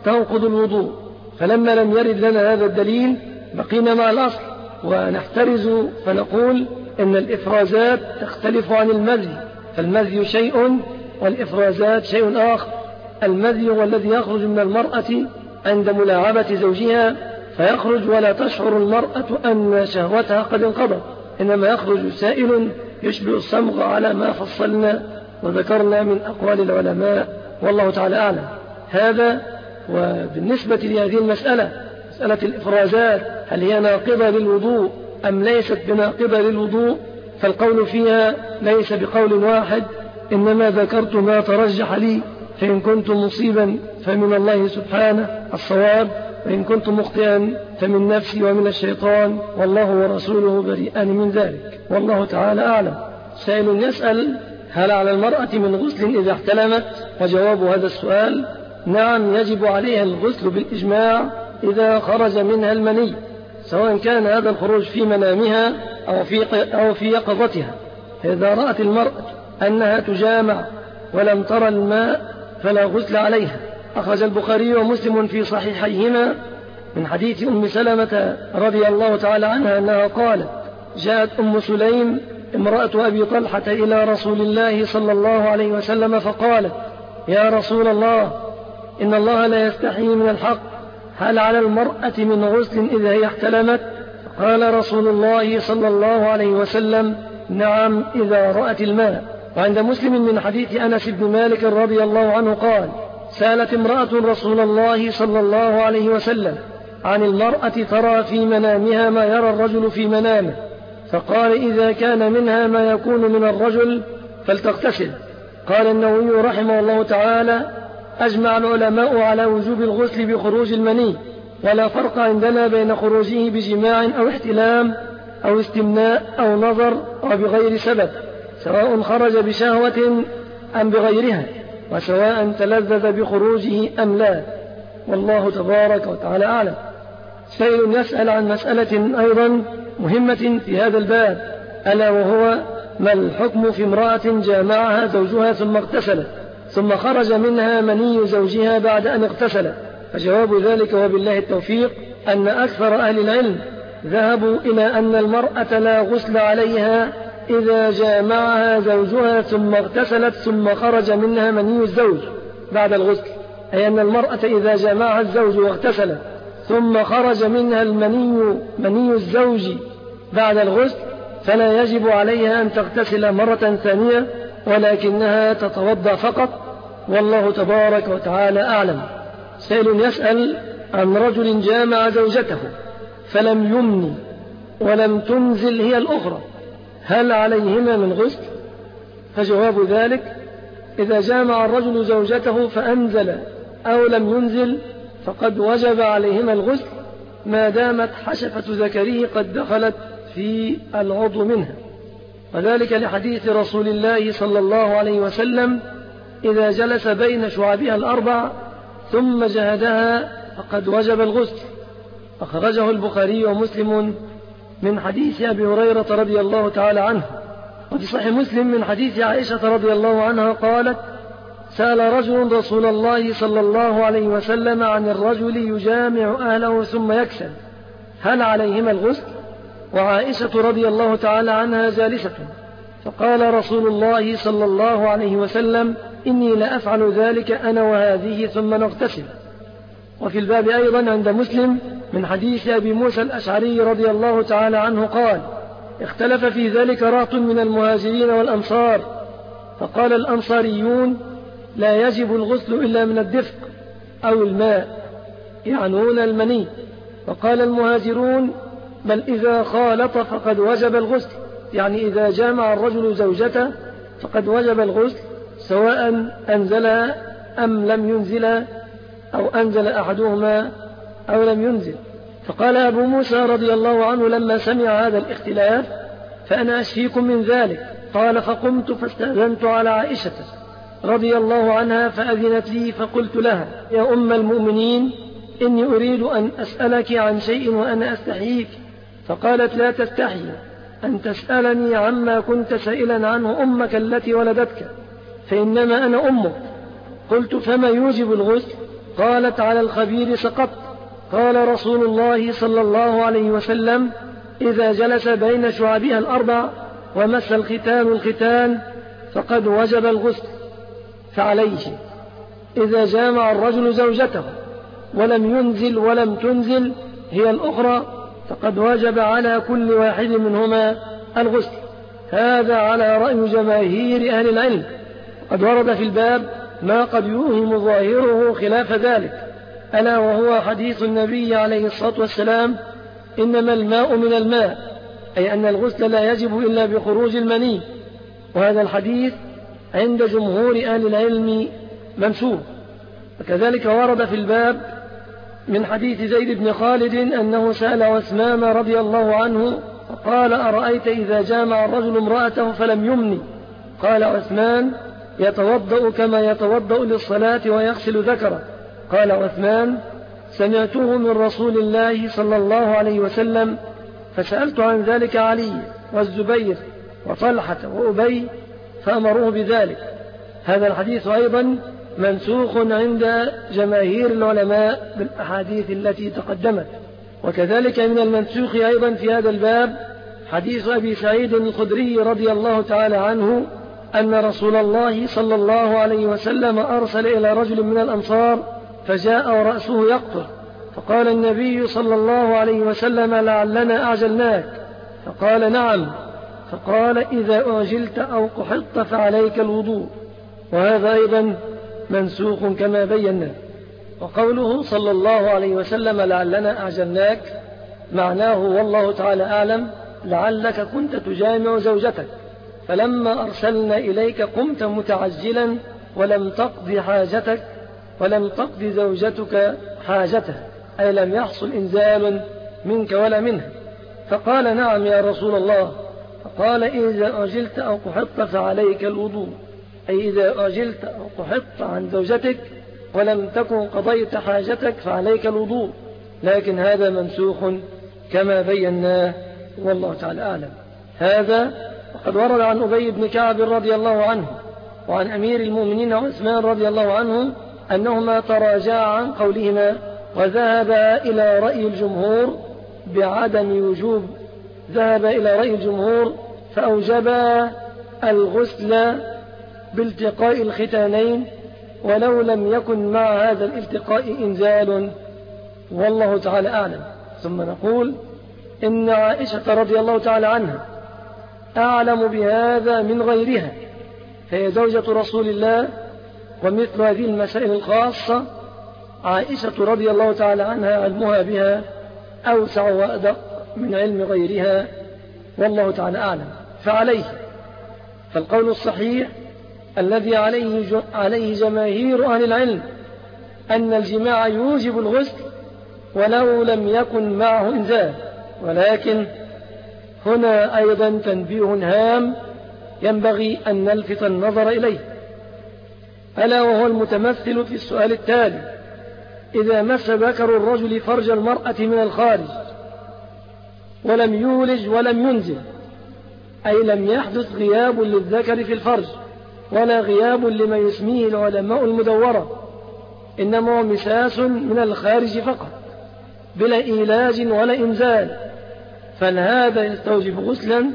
تنقض الوضوء. فلما لم يرد لنا هذا الدليل بقينا مع الأصل ونحترز فنقول إن الإفرازات تختلف عن المذي، فالمذي شيء والإفرازات شيء آخر. المذي هو الذي يخرج من المرأة عند ملاعبة زوجها، فيخرج ولا تشعر المرأة أن شهوتها قد انقضت، إنما يخرج سائل يشبه الصمغ على ما فصلنا وذكرنا من أقوال العلماء، والله تعالى أعلم. هذا وبالنسبة لهذه المسألة، مسألة الإفرازات هل هي ناقضة للوضوء أم ليست بناقضة للوضوء؟ فالقول فيها ليس بقول واحد، إنما ذكرت ما ترجح لي، فإن كنت مصيبا فمن الله سبحانه الصواب، وإن كنت مخطئا فمن نفسي ومن الشيطان، والله ورسوله بريئان من ذلك، والله تعالى أعلم. سائل يسأل: هل على المرأة من غسل إذا احتلمت؟ وجواب هذا السؤال: نعم، يجب عليها الغسل بالإجماع إذا خرج منها المني، سواء كان هذا الخروج في منامها أو في يقظتها. فإذا رأت المرأة أنها تجامع ولم ترى الماء فلا غسل عليها. أخرج البخاري ومسلم في صحيحيهما من حديث أم سلمة رضي الله تعالى عنها أنها قالت: جاءت أم سليم امرأة أبي طلحة إلى رسول الله صلى الله عليه وسلم فقالت: يا رسول الله، إن الله لا يستحي من الحق، هل على المرأة من غسل إذا هي احتلمت؟ قال رسول الله صلى الله عليه وسلم: نعم، إذا رأت الماء. وعند مسلم من حديث أنس بن مالك رضي الله عنه قال: سألت امرأة رسول الله صلى الله عليه وسلم عن المرأة ترى في منامها ما يرى الرجل في منامه، فقال: إذا كان منها ما يكون من الرجل فلتغتسل. قال النووي رحمه الله تعالى: أجمع العلماء على وجوب الغسل بخروج المني، ولا فرق عندنا بين خروجه بجماع أو احتلام أو استمناء أو نظر أو بغير سبب، سواء خرج بشهوة أم بغيرها، وسواء تلذذ بخروجه أم لا، والله تبارك وتعالى أعلم. سائل يسأل عن مسألة أيضا مهمة في هذا الباب، ألا وهو: ما الحكم في امرأة جامعها زوجها ثم اغتسلت ثم خرج منها مني زوجها بعد أن اغتسلت؟ فجواب ذلك وبالله التوفيق أن أكثر أهل العلم ذهبوا إلى أن المرأة لا غسل عليها إذا جامعها زوجها ثم اغتسلت ثم خرج منها مني الزوج بعد الغسل، أي أن المرأة إذا جامعها الزوج واغتسلت ثم خرج منها مني الزوج بعد الغسل فلا يجب عليها أن تغتسل مرة ثانية، ولكنها تتوضأ فقط، والله تبارك وتعالى أعلم. سائل يسأل عن رجل جامع زوجته فلم يمني ولم تنزل هي الأخرى، هل عليهما من غسل؟ فجواب ذلك: إذا جامع الرجل زوجته فأنزل أو لم ينزل فقد وجب عليهما الغسل ما دامت حشفة ذكره قد دخلت في العضو منها، وذلك لحديث رسول الله صلى الله عليه وسلم: إذا جلس بين شعبها الأربع ثم جهدها فقد وجب الغسل. أخرجه البخاري ومسلم من حديث أبي هريرة رضي الله تعالى عنه. وفي صحيح مسلم من حديث عائشة رضي الله عنها قالت: سأل رجل رسول الله صلى الله عليه وسلم عن الرجل يجامع أهله ثم يكسل، هل عليهما الغسل؟ وعائشة رضي الله تعالى عنها جالسة، فقال رسول الله صلى الله عليه وسلم: إني لأفعل ذلك أنا وهذه ثم نغتسل. وفي الباب أيضا عند مسلم من حديث أبي موسى الأشعري رضي الله تعالى عنه قال: اختلف في ذلك رهط من المهاجرين والأنصار، فقال الأنصاريون: لا يجب الغسل إلا من الدفق أو الماء، يعنون المني، وقال المهاجرون: بل إذا خالط فقد وجب الغسل، يعني إذا جامع الرجل زوجته فقد وجب الغسل سواء أنزلها أم لم ينزلها، أو أنزل أحدهما أو لم ينزل. فقال أبو موسى رضي الله عنه لما سمع هذا الاختلاف: فأنا أشفيكم من ذلك. قال: فقمت فاستأذنت على عائشة رضي الله عنها فأذنت لي، فقلت لها: يا أم المؤمنين، إني أريد أن أسألك عن شيء وأنا أستحييك. فقالت: لا تستحي أن تسألني عما كنت سائلا عنه أمك التي ولدتك، فإنما أنا أمك. قلت: فما يوجب الغسل؟ قالت على الخبير سقط. قال رسول الله صلى الله عليه وسلم إذا جلس بين شعبها الأربع ومس الختان الختان فقد وجب الغسل. فعليه إذا جامع الرجل زوجته ولم ينزل ولم تنزل هي الأخرى فقد وجب على كل واحد منهما الغسل. هذا على رأي جماهير أهل العلم. قد ورد في الباب ما قد يوهم ظاهره خلاف ذلك، ألا وهو حديث النبي عليه الصلاة والسلام إنما الماء من الماء، أي أن الغسل لا يجب إلا بخروج المني. وهذا الحديث عند جمهور أهل العلم منسوخ. وكذلك ورد في الباب من حديث زيد بن خالد أنه سأل عثمان رضي الله عنه فقال أرأيت إذا جامع الرجل امرأته فلم يمني؟ قال عثمان يتوضأ كما يتوضأ للصلاة ويغسل ذكره. قال عثمان سمعته من رسول الله صلى الله عليه وسلم فسألت عن ذلك علي والزبير وطلحة وأبي فأمروه بذلك. هذا الحديث أيضا منسوخ عند جماهير العلماء بالأحاديث التي تقدمت. وكذلك من المنسوخ أيضا في هذا الباب حديث أبي سعيد الخدري رضي الله تعالى عنه أن رسول الله صلى الله عليه وسلم أرسل إلى رجل من الأنصار فجاء ورأسه يقطر، فقال النبي صلى الله عليه وسلم لعلنا أعجلناك؟ فقال نعم. فقال إذا أعجلت أو قحطت فعليك الوضوء. وهذا أيضا منسوخ كما بينا. وقوله صلى الله عليه وسلم لعلنا أعجلناك معناه والله تعالى أعلم لعلك كنت تجامع زوجتك فلما أرسلنا إليك قمت متعجلا ولم تقض حاجتك ولم تقض زوجتك حاجته، أي لم يحصل إنزال منك ولا منها. فقال نعم يا رسول الله. فقال إذا أعجلت أو قحطت فعليك الوضوء، أي إذا أعجلت أو قحطت عن زوجتك ولم تكن قضيت حاجتك فعليك الوضوء. لكن هذا منسوخ كما بيناه والله تعالى أعلم. هذا وقد ورد عن أبي بن كعب رضي الله عنه وعن أمير المؤمنين عثمان رضي الله عنه أنهما تراجعا عن قولهما وذهبا إلى رأي الجمهور بعدم وجوب، ذهب إلى رأي الجمهور فأوجبا الغسل بالتقاء الختانين ولو لم يكن مع هذا الالتقاء إنزال والله تعالى أعلم. ثم نقول إن عائشة رضي الله تعالى عنها أعلم بهذا من غيرها، فهي زوجة رسول الله، ومثل هذه المسائل الخاصة عائشة رضي الله تعالى عنها علمها بها أوسع وأدق من علم غيرها والله تعالى أعلم. فالقول الصحيح الذي عليه جماهير أهل العلم أن الجماع يوجب الغسل ولو لم يكن معه إنزال. ولكن هنا أيضا تنبيه هام ينبغي أن نلفت النظر إليه، ألا وهو المتمثل في السؤال التالي: إذا مس ذكر الرجل فرج المرأة من الخارج ولم يولج ولم ينزل، أي لم يحدث غياب للذكر في الفرج ولا غياب لما يسميه العلماء المدورة، إنما هو مساس من الخارج فقط بلا إيلاج ولا إنزال، فهذا يستوجب غسلا؟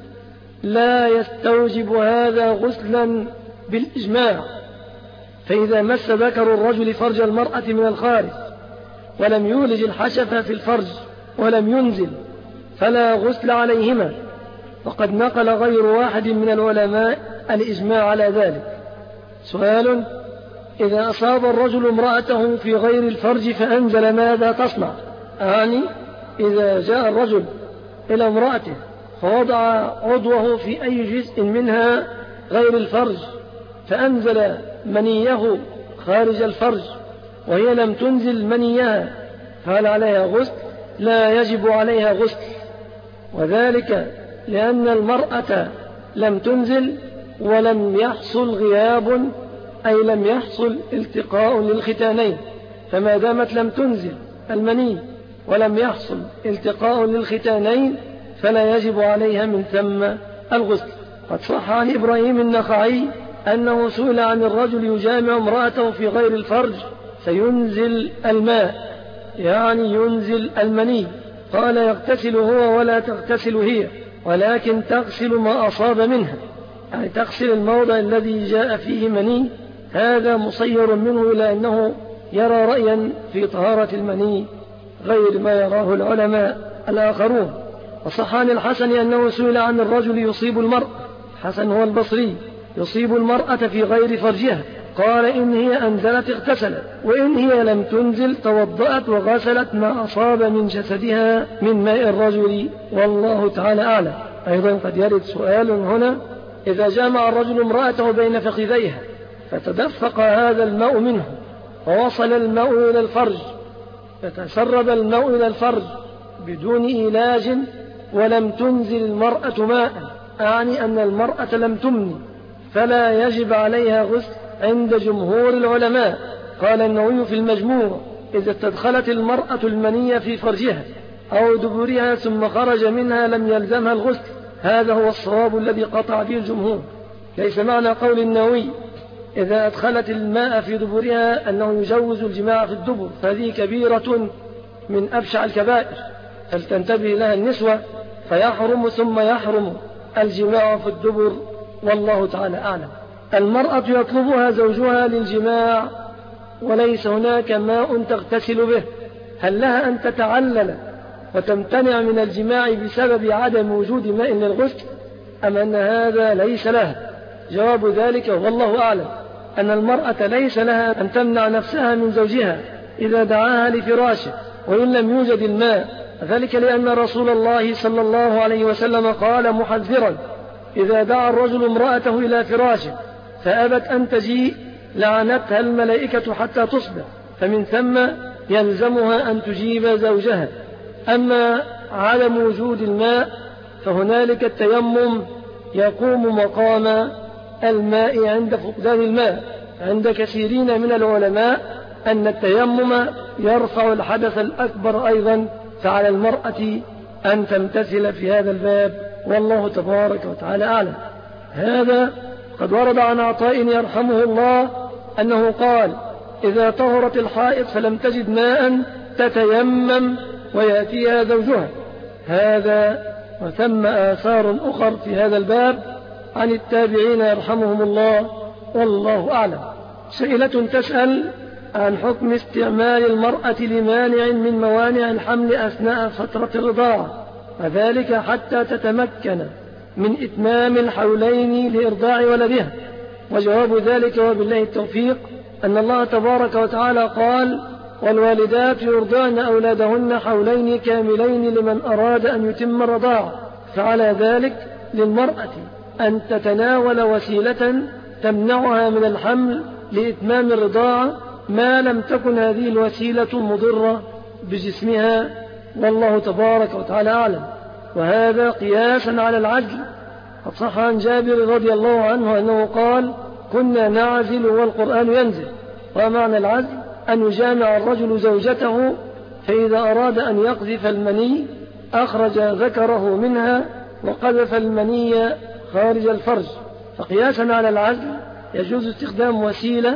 لا يستوجب هذا غسلا بالإجماع. فإذا مس ذكر الرجل فرج المرأة من الخارج ولم يولج الحشفة في الفرج ولم ينزل فلا غسل عليهما، وقد نقل غير واحد من العلماء الإجماع على ذلك. سؤال: إذا أصاب الرجل امرأته في غير الفرج فأنزل ماذا تصنع؟ يعني إذا جاء الرجل إلى امرأته فوضع عضوه في أي جزء منها غير الفرج فأنزل منيه خارج الفرج وهي لم تنزل منيها، فهل عليها غسل؟ لا يجب عليها غسل، وذلك لأن المرأة لم تنزل ولم يحصل غياب، أي لم يحصل التقاء للختانين، فما دامت لم تنزل المني ولم يحصل التقاء للختانين فلا يجب عليها من ثم الغسل. قد صح عن إبراهيم النخعي أنه سئل عن الرجل يجامع امرأته في غير الفرج سينزل الماء، يعني ينزل المني. قال يغتسل هو ولا تغتسل هي، ولكن تغسل ما أصاب منها، يعني تغسل الموضع الذي جاء فيه مني. هذا مصير منه إلى أنه يرى رأيا في طهارة المني غير ما يراه العلماء الآخرون. وصح عن الحسن أنه سئل عن الرجل يصيب المرأة، حسن هو البصري، يصيب المرأة في غير فرجها، قال إن هي أنزلت اغتسلت، وإن هي لم تنزل توضأت وغسلت ما أصاب من جسدها من ماء الرجل، والله تعالى أعلم. أيضا قد يرد سؤال هنا: إذا جامع الرجل امرأته بين فخذيها فتدفق هذا الماء منه ووصل الماء إلى الفرج، فتسرب الماء إلى الفرج بدون إيلاج ولم تنزل المرأة ماء، أعني أن المرأة لم تمني، فلا يجب عليها غسل عند جمهور العلماء. قال النووي في المجموع: إذا استدخلت المرأة المني في فرجها أو دبرها ثم خرج منها لم يلزمها الغسل. هذا هو الصواب الذي قطع به الجمهور. ليس معنى قول النووي إذا أدخلت الماء في دبرها أنه يجوز الجماع في الدبر، فهذه كبيرة من أبشع الكبائر، فلتنتبه لها النسوة، فيحرم ثم يحرم الجماع في الدبر، والله تعالى أعلم. المرأة يطلبها زوجها للجماع وليس هناك ماء تغتسل به، هل لها أن تتعلل وتمتنع من الجماع بسبب عدم وجود ماء للغسل، أم أن هذا ليس لها؟ جواب ذلك والله أعلم أن المرأة ليس لها أن تمنع نفسها من زوجها إذا دعاها لفراشه وإن لم يوجد الماء، ذلك لأن رسول الله صلى الله عليه وسلم قال محذرا: إذا دعا الرجل امرأته إلى فراشه فأبت أن تجيء لعنتها الملائكة حتى تصبح، فمن ثم يلزمها أن تجيب زوجها. أما عدم وجود الماء فهنالك التيمم يقوم مقام الماء عند فقدان الماء. عند كثيرين من العلماء أن التيمم يرفع الحدث الأكبر أيضا، فعلى المرأة أن تمتثل في هذا الباب، والله تبارك وتعالى أعلم. هذا قد ورد عن عطاء يرحمه الله أنه قال: إذا طهرت الحائض فلم تجد ماء تتيمم ويأتيها زوجها. هذا وثم آثار أخر في هذا الباب عن التابعين يرحمهم الله، والله أعلم. سائلة تسأل عن حكم استعمال المرأة لمانع من موانع الحمل أثناء فترة الرضاعة، وذلك حتى تتمكن من إتمام الحولين لإرضاع ولدها. وجواب ذلك وبالله التوفيق أن الله تبارك وتعالى قال: والوالدات يرضعن أولادهن حولين كاملين لمن أراد أن يتم الرضاعة. فعلى ذلك للمرأة أن تتناول وسيلة تمنعها من الحمل لإتمام الرضاعة ما لم تكن هذه الوسيلة مضرة بجسمها، والله تبارك وتعالى أعلم. وهذا قياسا على العجل. قد صح عن جابر رضي الله عنه أنه قال: كنا نعزل والقرآن ينزل. ومعنى العزل أن يجامع الرجل زوجته، فإذا أراد أن يقذف المني أخرج ذكره منها وقذف المني خارج الفرج. فقياسا على العزل يجوز استخدام وسيلة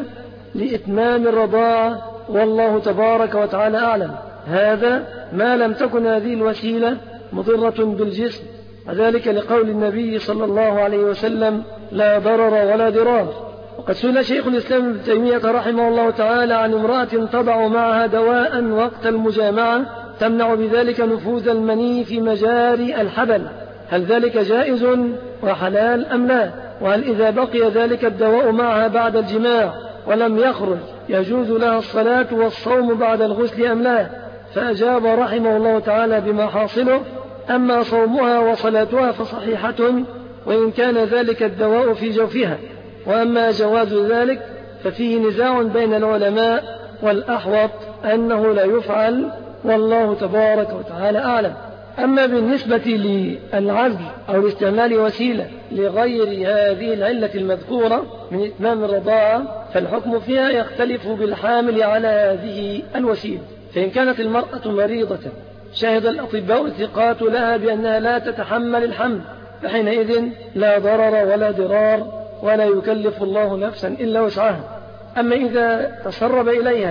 لإتمام الرضاعة، والله تبارك وتعالى أعلم. هذا ما لم تكن هذه الوسيلة مضرة بالجسم، وذلك لقول النبي صلى الله عليه وسلم: لا ضرر ولا ضرار. وقد سئل شيخ الإسلام ابن تيمية رحمه الله تعالى عن امرأة تضع معها دواء وقت المجامعة تمنع بذلك نفوذ المني في مجاري الحبل، هل ذلك جائز وحلال أم لا؟ وهل إذا بقي ذلك الدواء معها بعد الجماع ولم يخرج يجوز لها الصلاة والصوم بعد الغسل أم لا؟ فأجاب رحمه الله تعالى بما حاصله: أما صومها وصلاتها فصحيحة وإن كان ذلك الدواء في جوفها، وأما جواز ذلك ففيه نزاع بين العلماء، والأحوط أنه لا يفعل، والله تبارك وتعالى أعلم. أما بالنسبة للعزل أو لاستعمال وسيلة لغير هذه العلة المذكورة من إتمام الرضاعة، فالحكم فيها يختلف بالحامل على هذه الوسيلة. فإن كانت المرأة مريضة شهد الأطباء الثقات لها بأنها لا تتحمل الحمل، فحينئذ لا ضرر ولا ضرار، ولا يكلف الله نفسا إلا وسعها. أما إذا تسرب إليها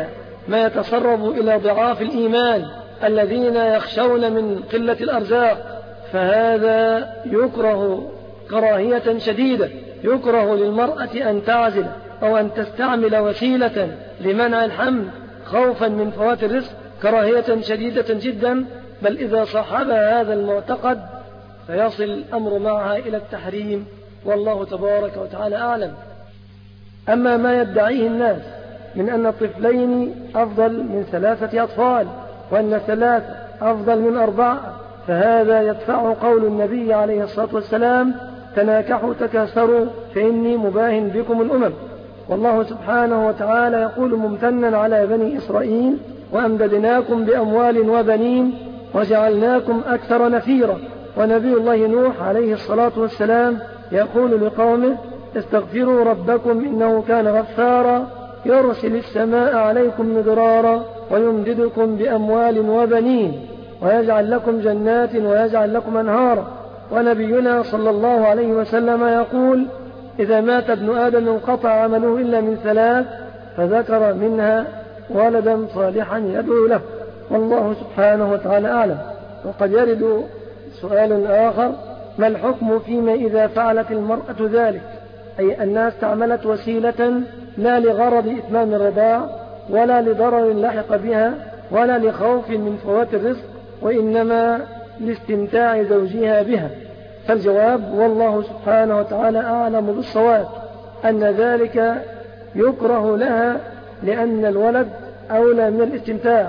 ما يتسرب إلى ضعاف الإيمان الذين يخشون من قلة الأرزاق، فهذا يكره كراهية شديدة. يكره للمرأة أن تعزل أو أن تستعمل وسيلة لمنع الحمل خوفا من فوات الرزق كراهية شديدة جدا، بل إذا صاحبها هذا المعتقد فيصل الأمر معها إلى التحريم، والله تبارك وتعالى أعلم. أما ما يدعيه الناس من أن الطفلين أفضل من 3 أطفال وأن 3 أفضل من 4، فهذا يدفع قول النبي عليه الصلاة والسلام: تناكحوا تكاثروا فإني مباهن بكم الأمم. والله سبحانه وتعالى يقول ممتنا على بني إسرائيل: وأمددناكم بأموال وبنين وجعلناكم أكثر نفيرا. ونبي الله نوح عليه الصلاة والسلام يقول لقومه: استغفروا ربكم إنه كان غفارا يرسل السماء عليكم مدرارا ويمددكم بأموال وبنين ويجعل لكم جنات ويجعل لكم أنهارا. ونبينا صلى الله عليه وسلم يقول: إذا مات ابن آدم انقطع عمله إلا من 3، فذكر منها ولدا صالحا يدعو له، والله سبحانه وتعالى أعلم. وقد يرد سؤال آخر: ما الحكم فيما إذا فعلت المرأة ذلك، أي أنها استعملت وسيلة لا لغرض إتمام الرضاع ولا لضرر لحق بها ولا لخوف من فوات الرزق، وإنما لاستمتاع زوجها بها؟ فالجواب والله سبحانه وتعالى أعلم بالصواب أن ذلك يكره لها، لأن الولد أولى من الاستمتاع.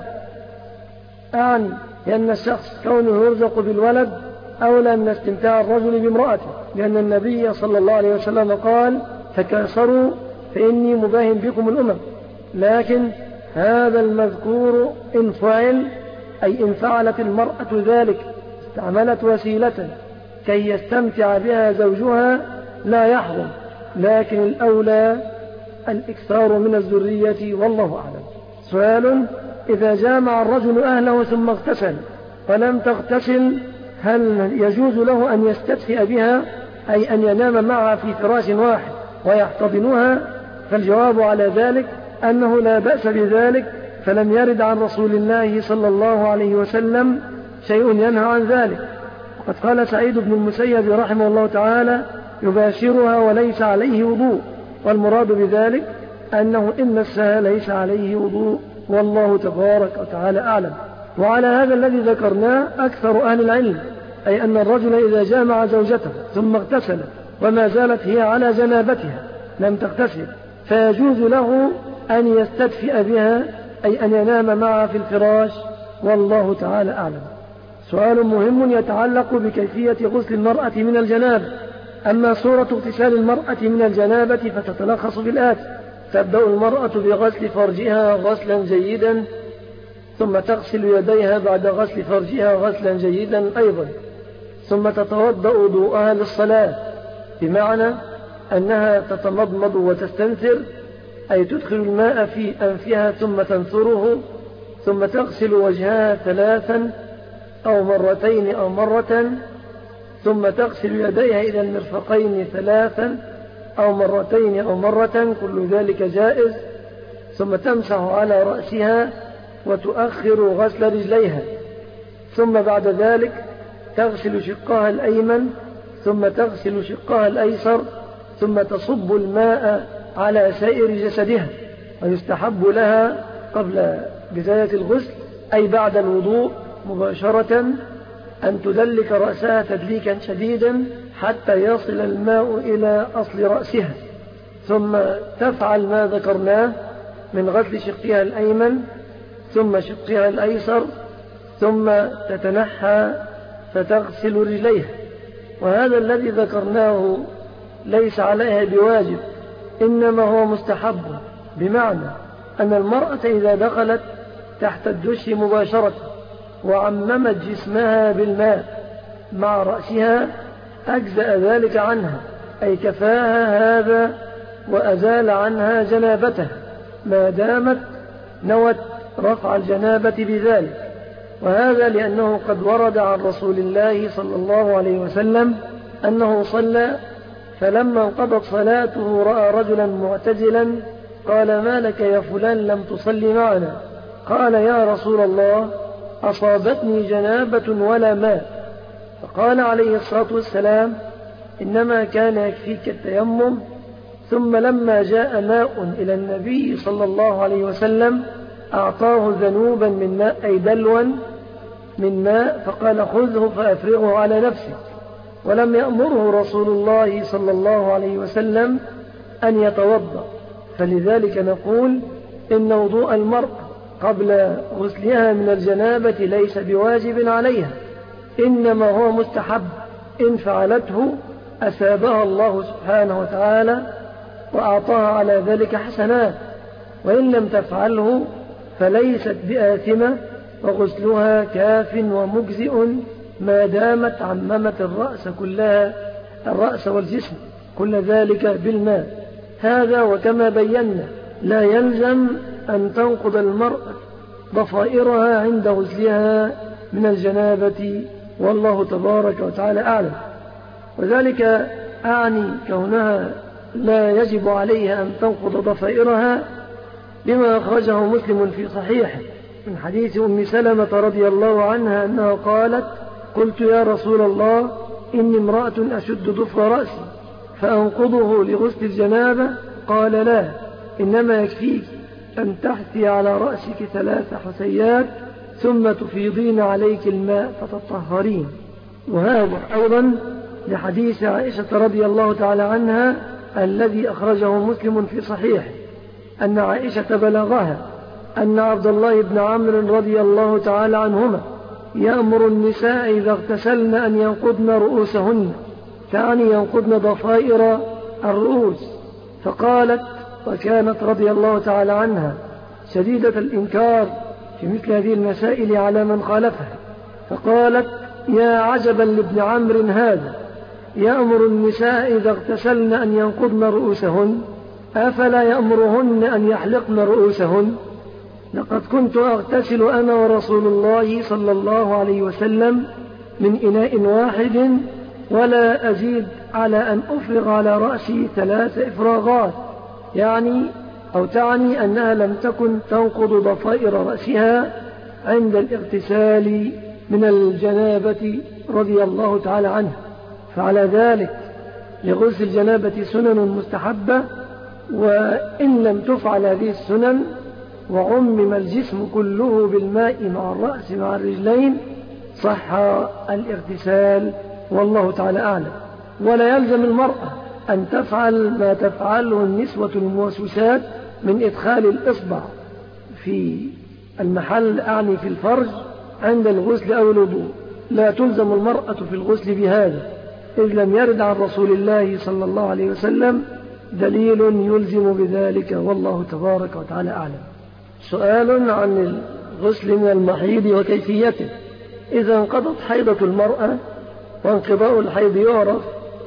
أعني لأن الشخص كونه يرزق بالولد أولى من استمتاع الرجل بامرأته، لأن النبي صلى الله عليه وسلم قال: تكاثروا فإني مباهن بكم الأمم. لكن هذا المذكور إن فعل، أي إن فعلت المرأة ذلك استعملت وسيلة كي يستمتع بها زوجها لا يحرم، لكن الأولى الإكثار من الذرية، والله أعلم. سؤال: إذا جامع الرجل أهله ثم اغتسل فلم تغتسل، هل يجوز له أن يستدفئ بها، أي أن ينام معها في فراش واحد ويحتضنها؟ فالجواب على ذلك أنه لا بأس بذلك، فلم يرد عن رسول الله صلى الله عليه وسلم شيء ينهى عن ذلك. وقد قال سعيد بن المسيب رحمه الله تعالى: يباشرها وليس عليه وضوء، والمراد بذلك أنه إن مسها ليس عليه وضوء، والله تبارك وتعالى أعلم. وعلى هذا الذي ذكرناه أكثر أهل العلم، أي أن الرجل إذا جامع زوجته ثم اغتسل وما زالت هي على جنابتها لم تغتسل، فيجوز له أن يستدفئ بها، أي أن ينام معها في الفراش، والله تعالى أعلم. سؤال مهم يتعلق بكيفية غسل المرأة من الجنابة. أما صورة اغتسال المرأة من الجنابة فتتلخص في الآتي: تبدأ المرأة بغسل فرجها غسلا جيدا، ثم تغسل يديها بعد غسل فرجها غسلا جيدا أيضا، ثم تتوضأ وضوءها للصلاة، بمعنى أنها تتمضمض وتستنثر، أي تدخل الماء في أنفها ثم تنثره، ثم تغسل وجهها 3 أو 2 أو مرة، ثم تغسل يديها إلى المرفقين 3 أو 2 أو مرة، كل ذلك جائز، ثم تمسح على رأسها وتؤخر غسل رجليها، ثم بعد ذلك تغسل شقها الأيمن، ثم تغسل شقها الأيسر، ثم تصب الماء على سائر جسدها. ويستحب لها قبل بداية الغسل، أي بعد الوضوء مباشرة، أن تدلك رأسها تدليكا شديدا حتى يصل الماء إلى أصل رأسها، ثم تفعل ما ذكرناه من غسل شقها الأيمن ثم شقها الأيسر، ثم تتنحى فتغسل رجليها. وهذا الذي ذكرناه ليس عليها بواجب، إنما هو مستحب، بمعنى أن المرأة إذا دخلت تحت الدش مباشرة وعممت جسمها بالماء مع رأسها أجزأ ذلك عنها، أي كفاها هذا وأزال عنها جنابتها ما دامت نوت رفع الجنابة بذلك. وهذا لأنه قد ورد عن رسول الله صلى الله عليه وسلم أنه صلى، فلما انقضت صلاته رأى رجلا معتزلا قال: ما لك يا فلان لم تصلي معنا؟ قال يا رسول الله أصابتني جنابة ولا ماء. فقال عليه الصلاة والسلام إنما كان يكفيك التيمم. ثم لما جاء ماء إلى النبي صلى الله عليه وسلم أعطاه ذنوبا من ماء أي دلوا من ماء، فقال خذه فأفرغه على نفسك. ولم يأمره رسول الله صلى الله عليه وسلم أن يتوضأ. فلذلك نقول إن وضوء المرأة قبل غسلها من الجنابة ليس بواجب عليها، إنما هو مستحب. إن فعلته أثابها الله سبحانه وتعالى وأعطاها على ذلك حسنات، وإن لم تفعله فليست بآثمة، وغسلها كاف ومجزئ ما دامت عممت الرأس كلها، الرأس والجسم كل ذلك بالماء. هذا وكما بينا لا يلزم أن تنقض المرأة ضفائرها عند غسلها من الجنابة، والله تبارك وتعالى أعلم. وذلك أعني كونها لا يجب عليها أن تنقض ضفائرها بما أخرجه مسلم في صحيحه من حديث أم سلمة رضي الله عنها أنها قالت قلت يا رسول الله إني امرأة أشد ضفر رأسي فأنقضه لغسل الجنابة. قال لا، إنما يكفيك أن تحثي على رأسك 3 حثيات ثم تفيضين عليك الماء فتطهرين. وهذا أيضا لحديث عائشة رضي الله تعالى عنها الذي أخرجه مسلم في صحيحه أن عائشة بلغها أن عبد الله بن عمرو رضي الله تعالى عنهما يأمر النساء إذا اغتسلن أن ينقضن رؤوسهن، تعني ينقضن ضفائر الرؤوس. فقالت وكانت رضي الله تعالى عنها شديدة الإنكار في مثل هذه المسائل على من خالفها، فقالت يا عجبا لابن عمرو هذا يأمر النساء إذا اغتسلن أن ينقضن رؤوسهن أفلا يأمرهن أن يحلقن رؤوسهن؟ لقد كنت أغتسل أنا ورسول الله صلى الله عليه وسلم من إناء واحد ولا أزيد على أن أفرغ على رأسي 3 إفراغات، تعني أنها لم تكن تنقض ضفائر رأسها عند الاغتسال من الجنابة رضي الله تعالى عنها. فعلى ذلك لغسل الجنابة سنن مستحبة، وإن لم تفعل هذه السنن وعمم الجسم كله بالماء مع الرأس مع الرجلين صح الاغتسال، والله تعالى أعلم. ولا يلزم المرأة أن تفعل ما تفعله النسوة الموسوسات من إدخال الإصبع في المحل في الفرج عند الغسل أو الوضوء، لا تلزم المرأة في الغسل بهذا، إذ لم يرد عن رسول الله صلى الله عليه وسلم دليل يلزم بذلك، والله تبارك وتعالى أعلم. سؤال عن الغسل من المحيض وكيفيته. إذا انقضت حيضة المرأة، وانقضاء الحيض يعرف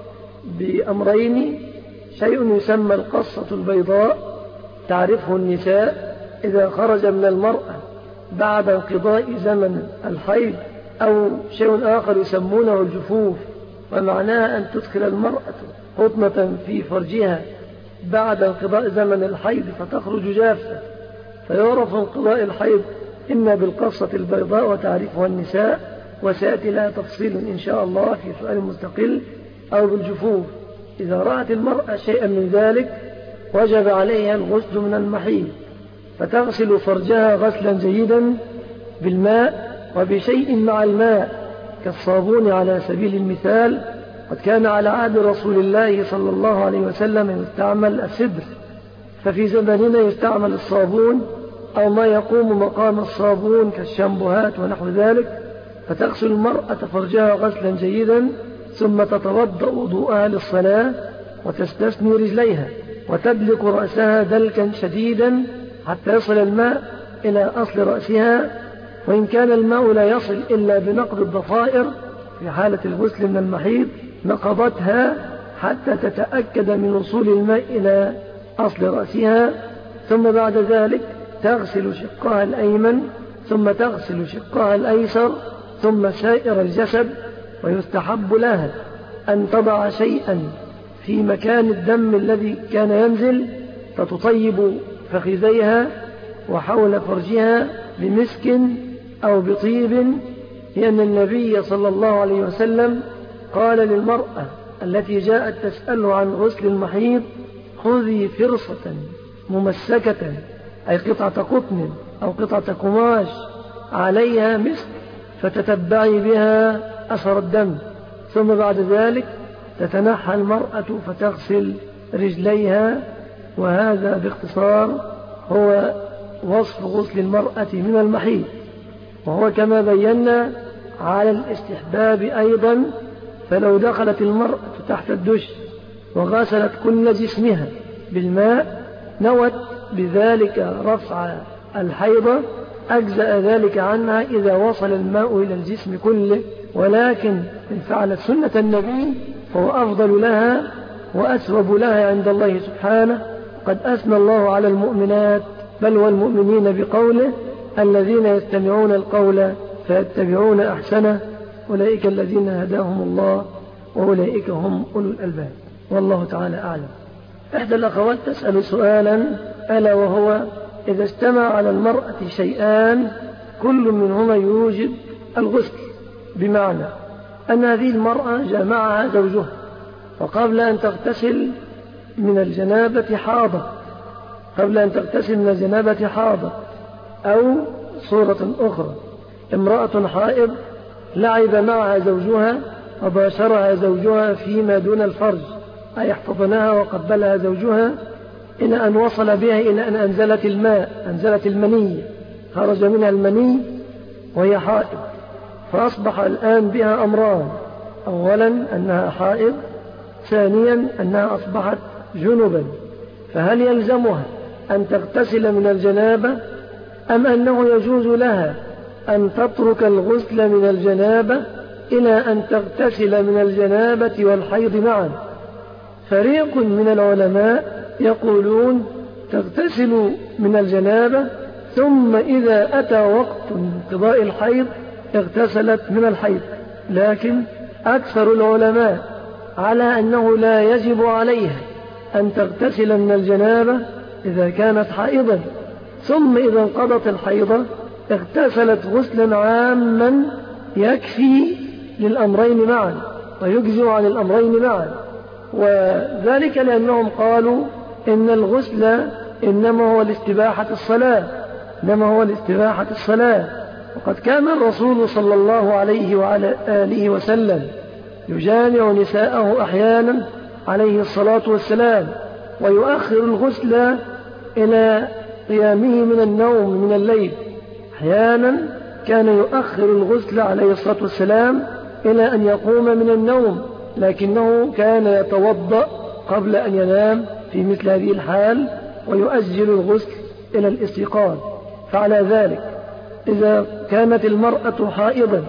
بأمرين: شيء يسمى القصة البيضاء تعرفه النساء إذا خرج من المرأة بعد انقضاء زمن الحيض، أو شيء آخر يسمونه الجفوف، ومعناها أن تدخل المرأة قطنة في فرجها بعد انقضاء زمن الحيض فتخرج جافة، فيعرف انقضاء الحيض إما بالقصة البيضاء وتعرفها النساء، وسيأتي لها تفصيل إن شاء الله في سؤال مستقل، أو بالجفوف. إذا رأت المرأة شيئا من ذلك وجب عليها الغسل من المحيض، فتغسل فرجها غسلا جيدا بالماء وبشيء مع الماء كالصابون على سبيل المثال. قد كان على عهد رسول الله صلى الله عليه وسلم يستعمل السدر، ففي زماننا يستعمل الصابون أو ما يقوم مقام الصابون كالشامبوهات ونحو ذلك. فتغسل المرأة فرجها غسلا جيدا، ثم تتوضأ وضوءها للصلاة وتستثني رجليها وتدلك رأسها دلكا شديدا حتى يصل الماء إلى أصل رأسها، وإن كان الماء لا يصل إلا بنقض الضفائر في حالة الغسل من المحيض نقضتها حتى تتأكد من وصول الماء إلى أصل رأسها، ثم بعد ذلك تغسل شقها الأيمن، ثم تغسل شقها الأيسر، ثم سائر الجسد. ويستحب لها أن تضع شيئا في مكان الدم الذي كان ينزل فتطيب فخذيها وحول فرجها بمسك أو بطيب، لأن النبي صلى الله عليه وسلم قال للمرأة التي جاءت تسأله عن غسل المحيض: خذي فرصة ممسكة، أي قطعة قطن أو قطعة قماش عليها مسك، فتتبعي بها أثر الدم، ثم بعد ذلك تتنحى المرأة فتغسل رجليها. وهذا باختصار هو وصف غسل المرأة من المحيض، وهو كما بينا على الاستحباب أيضا. فلو دخلت المرأة تحت الدش وغسلت كل جسمها بالماء نوت بذلك رفع الحيضة، أجزأ ذلك عنها إذا وصل الماء إلى الجسم كله. ولكن إن فعلت سنة النبي فهو أفضل لها وأثوب لها عند الله سبحانه. قد أثنى الله على المؤمنات بل والمؤمنين بقوله: الذين يستمعون القول فيتبعون أحسنه، أولئك الذين هداهم الله وأولئك هم أولو الألباب. والله تعالى أعلم. إحدى الأخوات تسأل سؤالا، ألا وهو: إذا اجتمع على المرأة شيئان كل منهما يوجب الغسل، بمعنى أن هذه المرأة جمعها زوجها، وقبل أن تغتسل من الجنابة حاضت، أو صورة أخرى: امرأة حائض لعب معها زوجها وباشرها زوجها فيما دون الفرج، أي احتضنها وقبلها زوجها إلى أن وصل بها إلى أن أنزلت الماء، أنزلت المني، خرج منها المني وهي حائض، فأصبح الآن بها أمران: أولا أنها حائض، ثانيا أنها أصبحت جنبا، فهل يلزمها أن تغتسل من الجنابة أم أنه يجوز لها أن تترك الغسل من الجنابة إلى أن تغتسل من الجنابة والحيض معا؟ فريق من العلماء يقولون تغتسل من الجنابة، ثم إذا أتى وقت انقضاء الحيض اغتسلت من الحيض. لكن أكثر العلماء على أنه لا يجب عليها أن تغتسل من الجنابة إذا كانت حائضا، ثم إذا انقضت الحيضة اغتسلت غسلا عاما يكفي للأمرين معا ويجزئ عن الأمرين معا. وذلك لأنهم قالوا إن الغسل إنما هو لاستباحة الصلاة، وقد كان الرسول صلى الله عليه وعلى آله وسلم يجامع نساءه أحيانا عليه الصلاة والسلام، ويؤخر الغسل إلى قيامه من النوم من الليل. أحيانا كان يؤخر الغسل عليه الصلاة والسلام إلى أن يقوم من النوم، لكنه كان يتوضأ قبل أن ينام في مثل هذه الحال، ويؤجل الغسل إلى الاستيقاظ. فعلى ذلك إذا كانت المرأة حائضا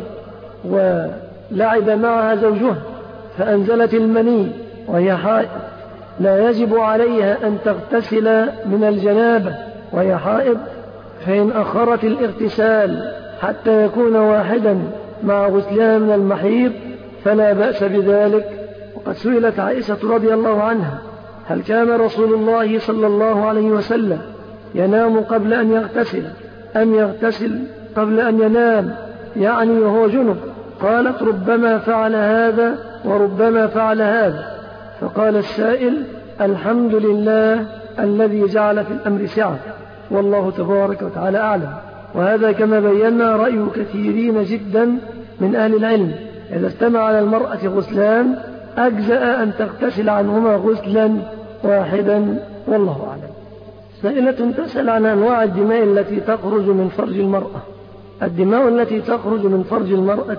ولعب معها زوجها فأنزلت المني وهي حائض، لا يجب عليها أن تغتسل من الجنابة وهي حائض، فإن أخرت الاغتسال حتى يكون واحدا مع غسلها من المحيض فلا بأس بذلك. وقد سئلت عائشة رضي الله عنها: هل كان رسول الله صلى الله عليه وسلم ينام قبل أن يغتسل أم يغتسل قبل أن ينام، يعني وهو جنب؟ قالت: ربما فعل هذا وربما فعل هذا. فقال السائل: الحمد لله الذي جعل في الأمر سعة، والله تبارك وتعالى أعلم. وهذا كما بينا رأي كثيرين جدا من أهل العلم: إذا استمع على المرأة غسلان أجزأ أن تغتسل عنهما غسلا واحدا، والله أعلم. سائلة تسأل عن أنواع الدماء التي تخرج من فرج المرأة. الدماء التي تخرج من فرج المرأة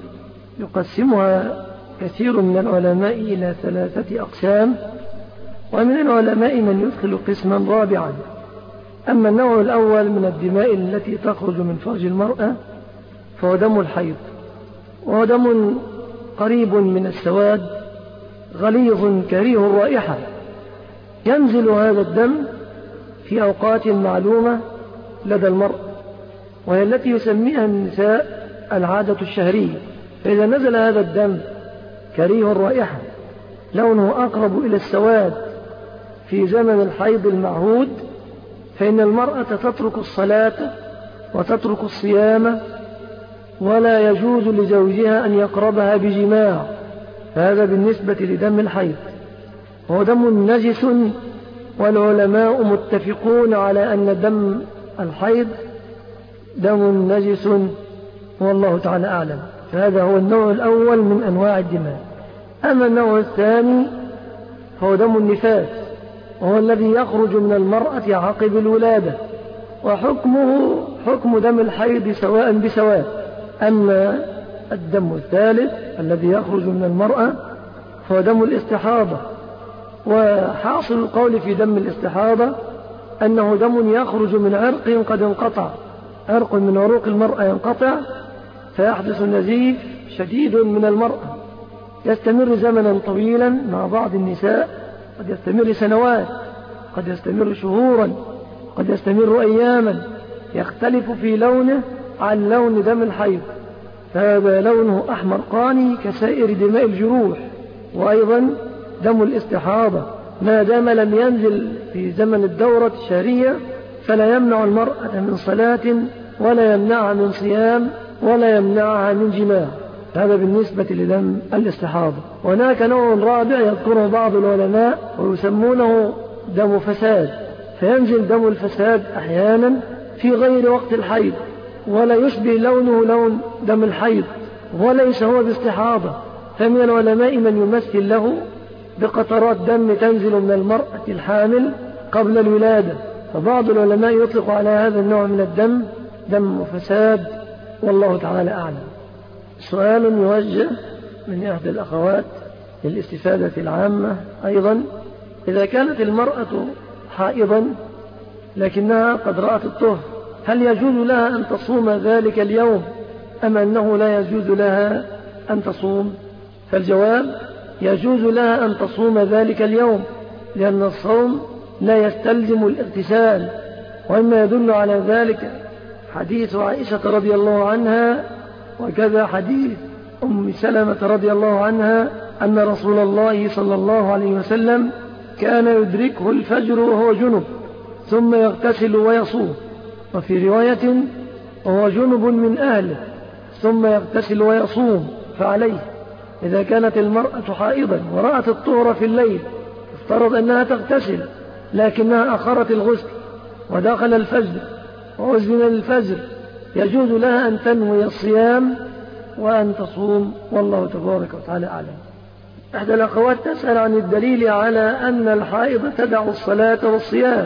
يقسمها كثير من العلماء إلى 3 أقسام، ومن العلماء من يدخل قسما رابعا. أما النوع الأول من الدماء التي تخرج من فرج المرأة فهو دم الحيض، وهو دم قريب من السواد، غليظ كريه الرائحة، ينزل هذا الدم في أوقات معلومة لدى المرأة، وهي التي يسميها النساء العادة الشهرية. فإذا نزل هذا الدم كريه الرائحة لونه أقرب إلى السواد في زمن الحيض المعهود، فإن المرأة تترك الصلاة وتترك الصيام، ولا يجوز لزوجها أن يقربها بجماع. هذا بالنسبة لدم الحيض، هو دم نجس، والعلماء متفقون على أن دم الحيض دم نجس، والله تعالى أعلم. فهذا هو النوع الأول من أنواع الدماء. أما النوع الثاني هو دم النفاس، وهو الذي يخرج من المرأة عقب الولادة، وحكمه حكم دم الحيض سواء بسواء. أما الدم الثالث الذي يخرج من المرأة هو دم الاستحاضة، وحاصل القول في دم الاستحاضة أنه دم يخرج من عرق قد انقطع، عرق من عروق المرأة ينقطع فيحدث نزيف شديد من المرأة، يستمر زمنا طويلا مع بعض النساء، قد يستمر سنوات، قد يستمر شهورا، قد يستمر أياما، يختلف في لونه عن لون دم الحيض، فهذا لونه أحمر قاني كسائر دماء الجروح. وأيضا دم الاستحاضة ما دام لم ينزل في زمن الدورة الشهرية فلا يمنع المرأة من صلاة، ولا يمنعها من صيام، ولا يمنعها من جماع. هذا بالنسبة لدم الاستحاضة. هناك نوع رابع يذكره بعض العلماء ويسمونه دم فساد، فينزل دم الفساد أحيانا في غير وقت الحيض، ولا يشبه لونه لون دم الحيض، وليس هو باستحاضة. فمن العلماء من يمثل له بقطرات دم تنزل من المرأة الحامل قبل الولادة، فبعض العلماء يطلق على هذا النوع من الدم دم فساد، والله تعالى أعلم. سؤال يوجه من إحدى الأخوات للاستفادة العامة أيضا: إذا كانت المرأة حائضا لكنها قد رأت الطهر، هل يجوز لها أن تصوم ذلك اليوم أم أنه لا يجوز لها أن تصوم؟ فالجواب: يجوز لها أن تصوم ذلك اليوم، لأن الصوم لا يستلزم الاغتسال. وإما يدل على ذلك حديث عائشة رضي الله عنها، وكذا حديث أم سلمة رضي الله عنها أن رسول الله صلى الله عليه وسلم كان يدركه الفجر وهو جنب ثم يغتسل ويصوم، وفي رواية وهو جنب من أهله ثم يغتسل ويصوم. فعليه إذا كانت المرأة حائضا ورأت الطهر في الليل افترض أنها تغتسل، لكنها أخرت الغسل ودخل الفجر وأذن للفجر، يجوز لها أن تنوي الصيام وأن تصوم، والله تبارك وتعالى أعلم. إحدى الأخوات تسأل عن الدليل على أن الحائض تدع الصلاة والصيام،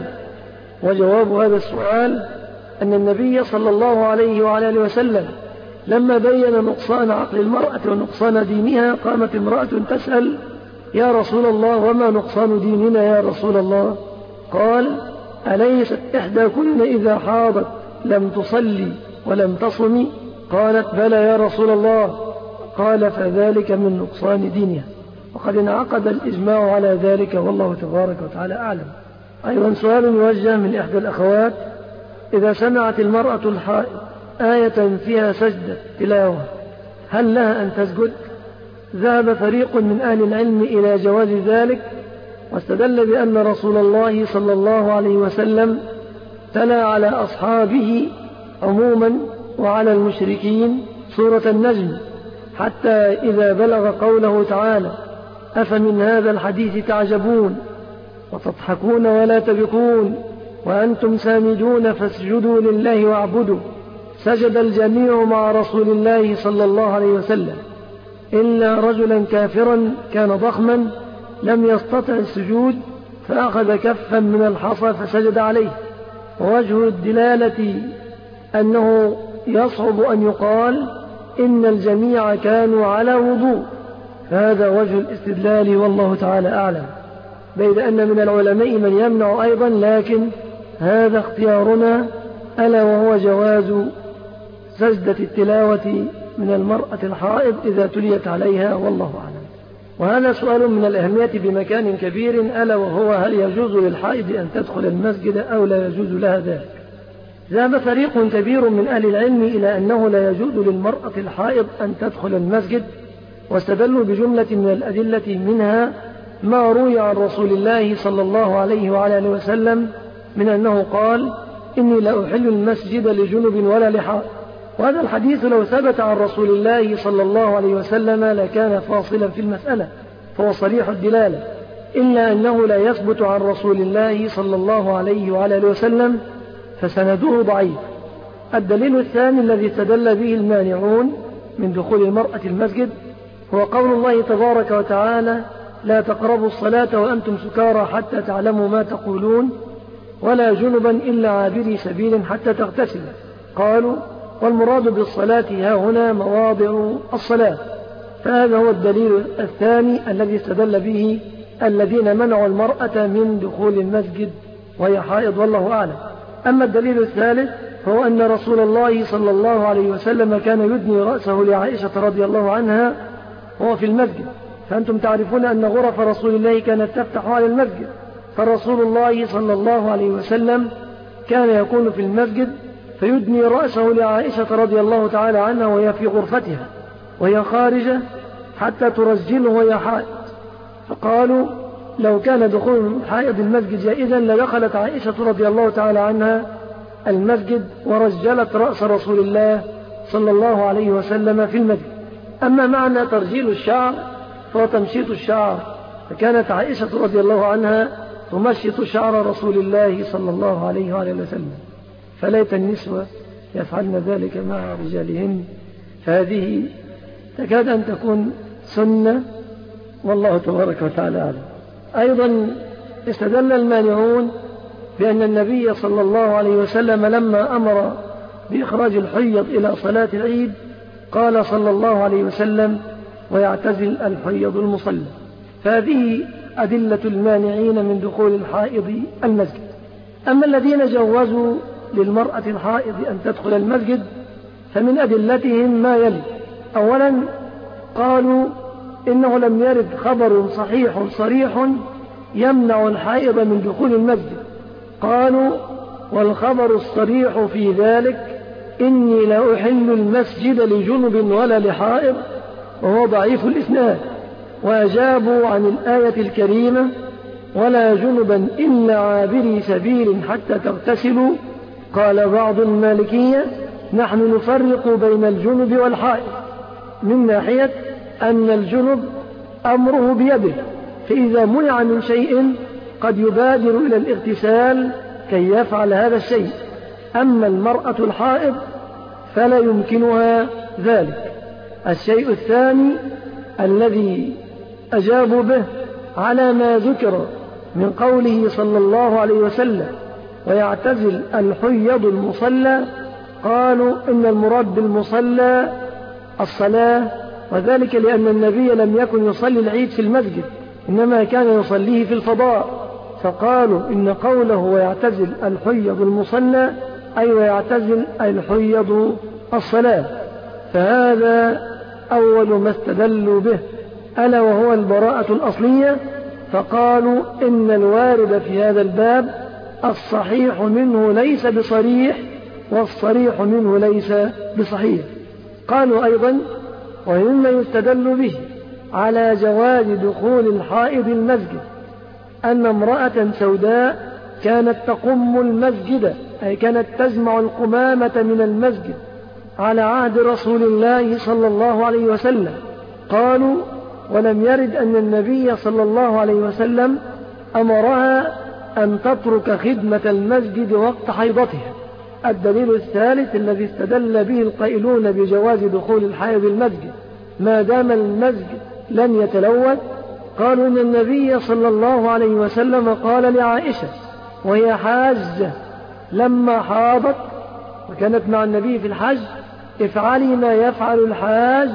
وجواب هذا السؤال أن النبي صلى الله عليه وعلى آله وسلم لما بين نقصان عقل المرأة ونقصان دينها قامت امرأة تسأل: يا رسول الله، وما نقصان ديننا يا رسول الله؟ قال: أليست إحداكن إذا حاضت لم تصلي ولم تصمي؟ قالت: بلى يا رسول الله. قال: فذلك من نقصان دينها، وقد انعقد الإجماع على ذلك، والله تبارك وتعالى أعلم. أيضا سؤال يوجه من إحدى الأخوات: إذا سمعت المرأة الحائض آية فيها سجدة تلاوة هل لها أن تسجد؟ ذهب فريق من أهل العلم إلى جواز ذلك، واستدل بأن رسول الله صلى الله عليه وسلم تلا على أصحابه عموما وعلى المشركين سورة النجم، حتى إذا بلغ قوله تعالى: أفمن هذا الحديث تعجبون وتضحكون ولا تبكون وأنتم سامدون فاسجدوا لله واعبدوا، سجد الجميع مع رسول الله صلى الله عليه وسلم إلا رجلا كافرا كان ضخما لم يستطع السجود فأخذ كفا من الحصى فسجد عليه. ووجه الدلالة أنه يصعب أن يقال إن الجميع كانوا على وضوء، فهذا وجه الاستدلال، والله تعالى أعلم. بيد أن من العلماء من يمنع أيضا، لكن هذا اختيارنا، ألا وهو جواز سجدة التلاوة من المرأة الحائض إذا تليت عليها، والله أعلم. وهذا سؤال من الأهمية بمكان كبير، ألا وهو: هل يجوز للحائض أن تدخل المسجد أو لا يجوز لها ذلك؟ ذهب فريق كبير من أهل العلم إلى أنه لا يجوز للمرأة الحائض أن تدخل المسجد، واستدلوا بجملة من الأدلة، منها ما روي عن رسول الله صلى الله عليه وعلى آله وسلم من أنه قال: إني لا أحل المسجد لجنب ولا لحائض. وهذا الحديث لو ثبت عن رسول الله صلى الله عليه وسلم لكان فاصلا في المسألة، فهو صريح الدلالة، إلا أنه لا يثبت عن رسول الله صلى الله عليه وعلى آله وسلم فسنده ضعيف. الدليل الثاني الذي استدل به المانعون من دخول المرأة المسجد هو قول الله تبارك وتعالى: لا تقربوا الصلاة وأنتم سكارى حتى تعلموا ما تقولون ولا جنبا إلا عابري سبيل حتى تغتسلوا. قالوا: والمراد بالصلاة ها هنا مواضع الصلاة. فهذا هو الدليل الثاني الذي استدل به الذين منعوا المرأة من دخول المسجد وهي حائض، والله أعلم. أما الدليل الثالث هو أن رسول الله صلى الله عليه وسلم كان يدني رأسه لعائشة رضي الله عنها وهو في المسجد، فأنتم تعرفون أن غرف رسول الله كانت تفتح على المسجد، فرسول الله صلى الله عليه وسلم كان يكون في المسجد فيدني رأسه لعائشة رضي الله تعالى عنها وهي في غرفتها وهي خارجة حتى ترجله وهي حائض. فقالوا: لو كان دخول حائض المسجد جائزا لدخلت عائشة رضي الله تعالى عنها المسجد ورجلت رأس رسول الله صلى الله عليه وسلم في المسجد. أما معنى ترجيل الشعر فهو تمشيط الشعر، فكانت عائشة رضي الله عنها تمشط شعر رسول الله صلى الله عليه وآله وسلم، فليت النسوة يفعلن ذلك مع رجالهن، فهذه تكاد أن تكون سنة، والله تبارك وتعالى أعلم. أيضا استدل المانعون بأن النبي صلى الله عليه وسلم لما أمر بإخراج الحيض إلى صلاة العيد قال صلى الله عليه وسلم: ويعتزل الحيض المصلى. فهذه أدلة المانعين من دخول الحائض المسجد. أما الذين جوزوا للمرأة الحائض أن تدخل المسجد فمن أدلتهم ما يلي: أولا قالوا إنه لم يرد خبر صحيح صريح يمنع الحائض من دخول المسجد. قالوا: والخبر الصريح في ذلك إني لا أحل المسجد لجنب ولا لحائض، وهو ضعيف الإسناد. وأجابوا عن الآية الكريمة: ولا جنبا إلا عابري سبيل حتى تغتسلوا. قال بعض المالكية: نحن نفرق بين الجنب والحائض من ناحية أن الجنب أمره بيده، فإذا منع من شيء قد يبادر إلى الاغتسال كي يفعل هذا الشيء. أما المرأة الحائض فلا يمكنها ذلك. الشيء الثاني الذي أجابوا به على ما ذكر من قوله صلى الله عليه وسلم: ويعتزل الحيض المصلى، قالوا إن المراد بالمصلى الصلاة، وذلك لأن النبي لم يكن يصلي العيد في المسجد، إنما كان يصليه في الفضاء، فقالوا إن قوله ويعتزل الحيض المصلى أي ويعتزل الحيض الصلاة. فهذا أول ما استدلوا به، ألا وهو البراءة الأصلية. فقالوا إن الوارد في هذا الباب الصحيح منه ليس بصريح والصريح منه ليس بصحيح. قالوا أيضا: ومما يستدل به على جواز دخول الحائض المسجد أن امرأة سوداء كانت تقم المسجد، أي كانت تجمع القمامة من المسجد على عهد رسول الله صلى الله عليه وسلم. قالوا: ولم يرد أن النبي صلى الله عليه وسلم أمرها أن تترك خدمة المسجد وقت حيضتها. الدليل الثالث الذي استدل به القائلون بجواز دخول الحائض المسجد ما دام المسجد لن يتلوث، قالوا إن النبي صلى الله عليه وسلم قال لعائشة وهي حاجة لما حاضت وكانت مع النبي في الحج: افعلي ما يفعل الحاج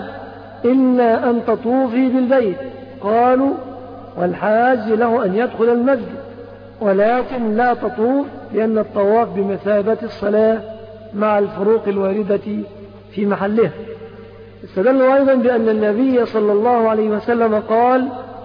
إلا أن تطوفي بالبيت. قالوا: والحاج له أن يدخل المسجد ولكن لا تطوف، لأن الطواف بمثابة الصلاة مع الفروق الواردة في محلها. استدلوا أيضا بأن النبي صلى الله عليه وسلم قال: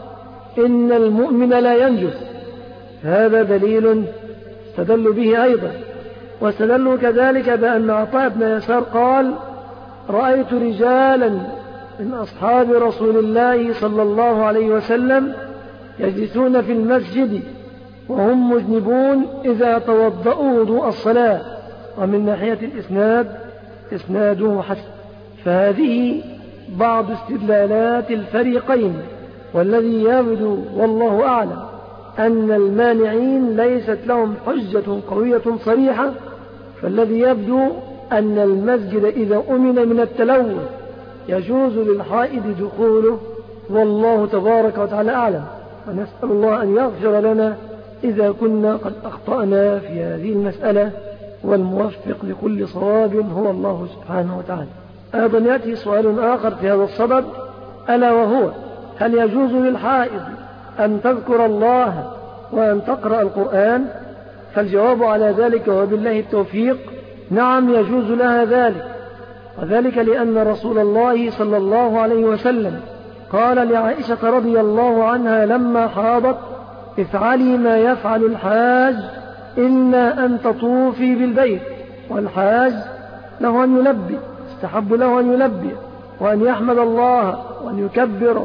إن المؤمن لا ينجس، هذا دليل استدلوا به أيضا. واستدلوا كذلك بأن عطاء بن يسار قال: رأيت رجالا من أصحاب رسول الله صلى الله عليه وسلم يجلسون في المسجد وهم مذنبون إذا توضأوا وضوء الصلاة. ومن ناحية الإسناد إسناده حسن. فهذه بعض استدلالات الفريقين، والذي يبدو والله أعلم أن المانعين ليست لهم حجة قوية صريحة. فالذي يبدو أن المسجد إذا أمن من التلوث يجوز للحائض دخوله، والله تبارك وتعالى أعلم. ونسأل الله أن يغفر لنا إذا كنا قد أخطأنا في هذه المسألة، والموفق لكل صواب هو الله سبحانه وتعالى. أيضا يأتي سؤال آخر في هذا الصدد، ألا وهو: هل يجوز للحائض أن تذكر الله وأن تقرأ القرآن؟ فالجواب على ذلك وبالله التوفيق: نعم، يجوز لها ذلك. وذلك لأن رسول الله صلى الله عليه وسلم قال لعائشة رضي الله عنها لما حاضت: افعلي ما يفعل الحاج إلا أن تطوفي بالبيت. والحاج له أن يلبي، استحب له أن يلبي وأن يحمد الله وأن يكبر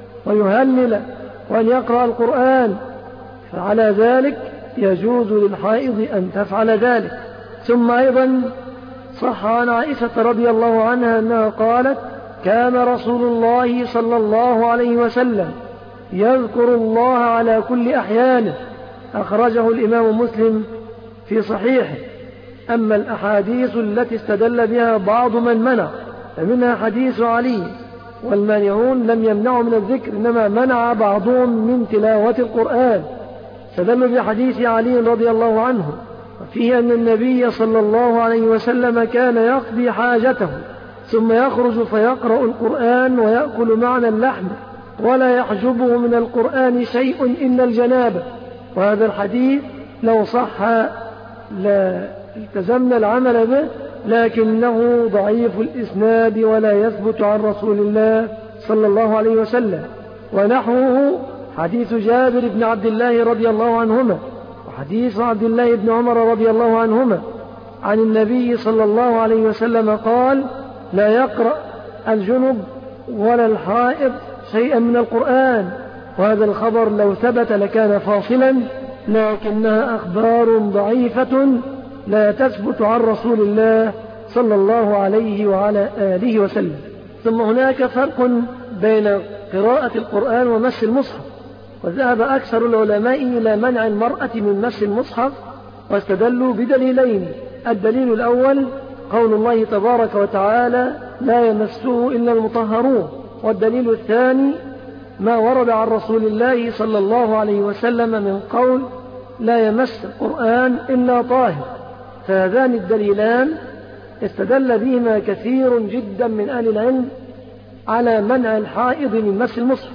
ويهلل وأن يقرأ القرآن، فعلى ذلك يجوز للحائض أن تفعل ذلك. ثم أيضا صح عن عائشة رضي الله عنها أنها قالت: كان رسول الله صلى الله عليه وسلم يذكر الله على كل أحيانه، أخرجه الإمام مسلم في صحيحه. أما الأحاديث التي استدل بها بعض من منع فمنها حديث علي، والمانعون لم يمنعوا من الذكر، إنما منع بعضهم من تلاوة القرآن. استدلوا بحديث علي رضي الله عنه وفيه أن النبي صلى الله عليه وسلم كان يقضي حاجته ثم يخرج فيقرأ القرآن ويأكل معنى اللحم ولا يحجبه من القرآن شيء إلا الجنابة. وهذا الحديث لو صح لا التزمنا العمل به، لكنه ضعيف الإسناد ولا يثبت عن رسول الله صلى الله عليه وسلم. ونحوه حديث جابر بن عبد الله رضي الله عنهما وحديث عبد الله بن عمر رضي الله عنهما عن النبي صلى الله عليه وسلم قال: لا يقرأ الجنب ولا الحائض شيئا من القرآن. وهذا الخبر لو ثبت لكان فاصلا، لكنها أخبار ضعيفة لا تثبت عن رسول الله صلى الله عليه وعلى آله وسلم. ثم هناك فرق بين قراءة القرآن ومس المصحف، وذهب أكثر العلماء إلى منع المرأة من مس المصحف، واستدلوا بدليلين: الدليل الأول قول الله تبارك وتعالى: لا يمسه إلا المطهرون. والدليل الثاني ما ورد عن رسول الله صلى الله عليه وسلم من قول: لا يمس القرآن إلا طاهر. فهذان الدليلان استدل بهما كثير جدا من أهل العلم على منع الحائض من مس المصحف،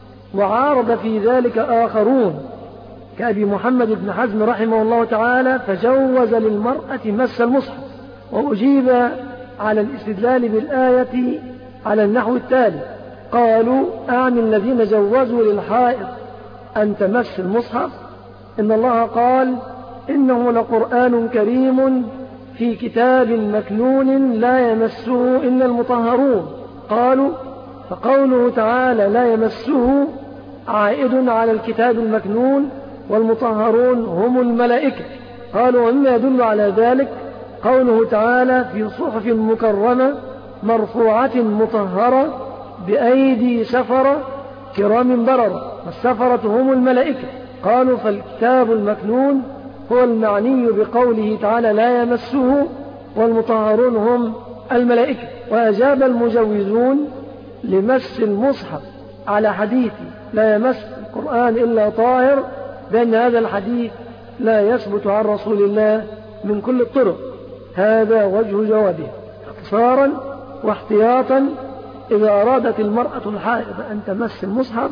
وعارض في ذلك آخرون كأبي محمد بن حزم رحمه الله تعالى فجوز للمرأة مس المصحف. وأجيب على الاستدلال بالآية على النحو التالي: قالوا: أعني الذين جوزوا للحائض أن تمس المصحف إن الله قال: إنه لقرآن كريم في كتاب مكنون لا يمسه إلا المطهرون. قالوا: فقوله تعالى لا يمسه عائد على الكتاب المكنون، والمطهرون هم الملائكة. قالوا: ومما يدل على ذلك قوله تعالى: في صحف مكرمة مرفوعة مطهرة بأيدي سفرة كرام بررة، والسفرة هم الملائكة. قالوا: فالكتاب المكنون هو المعني بقوله تعالى لا يمسه، والمطهرون هم الملائكة. وأجاب المجوزون لمس المصحف على حديث لا يمس القرآن إلا طاهر بأن هذا الحديث لا يثبت عن رسول الله من كل الطرق. هذا وجه جوابه. اختصارا واحتياطا: إذا أرادت المرأة الحائض أن تمس المصحف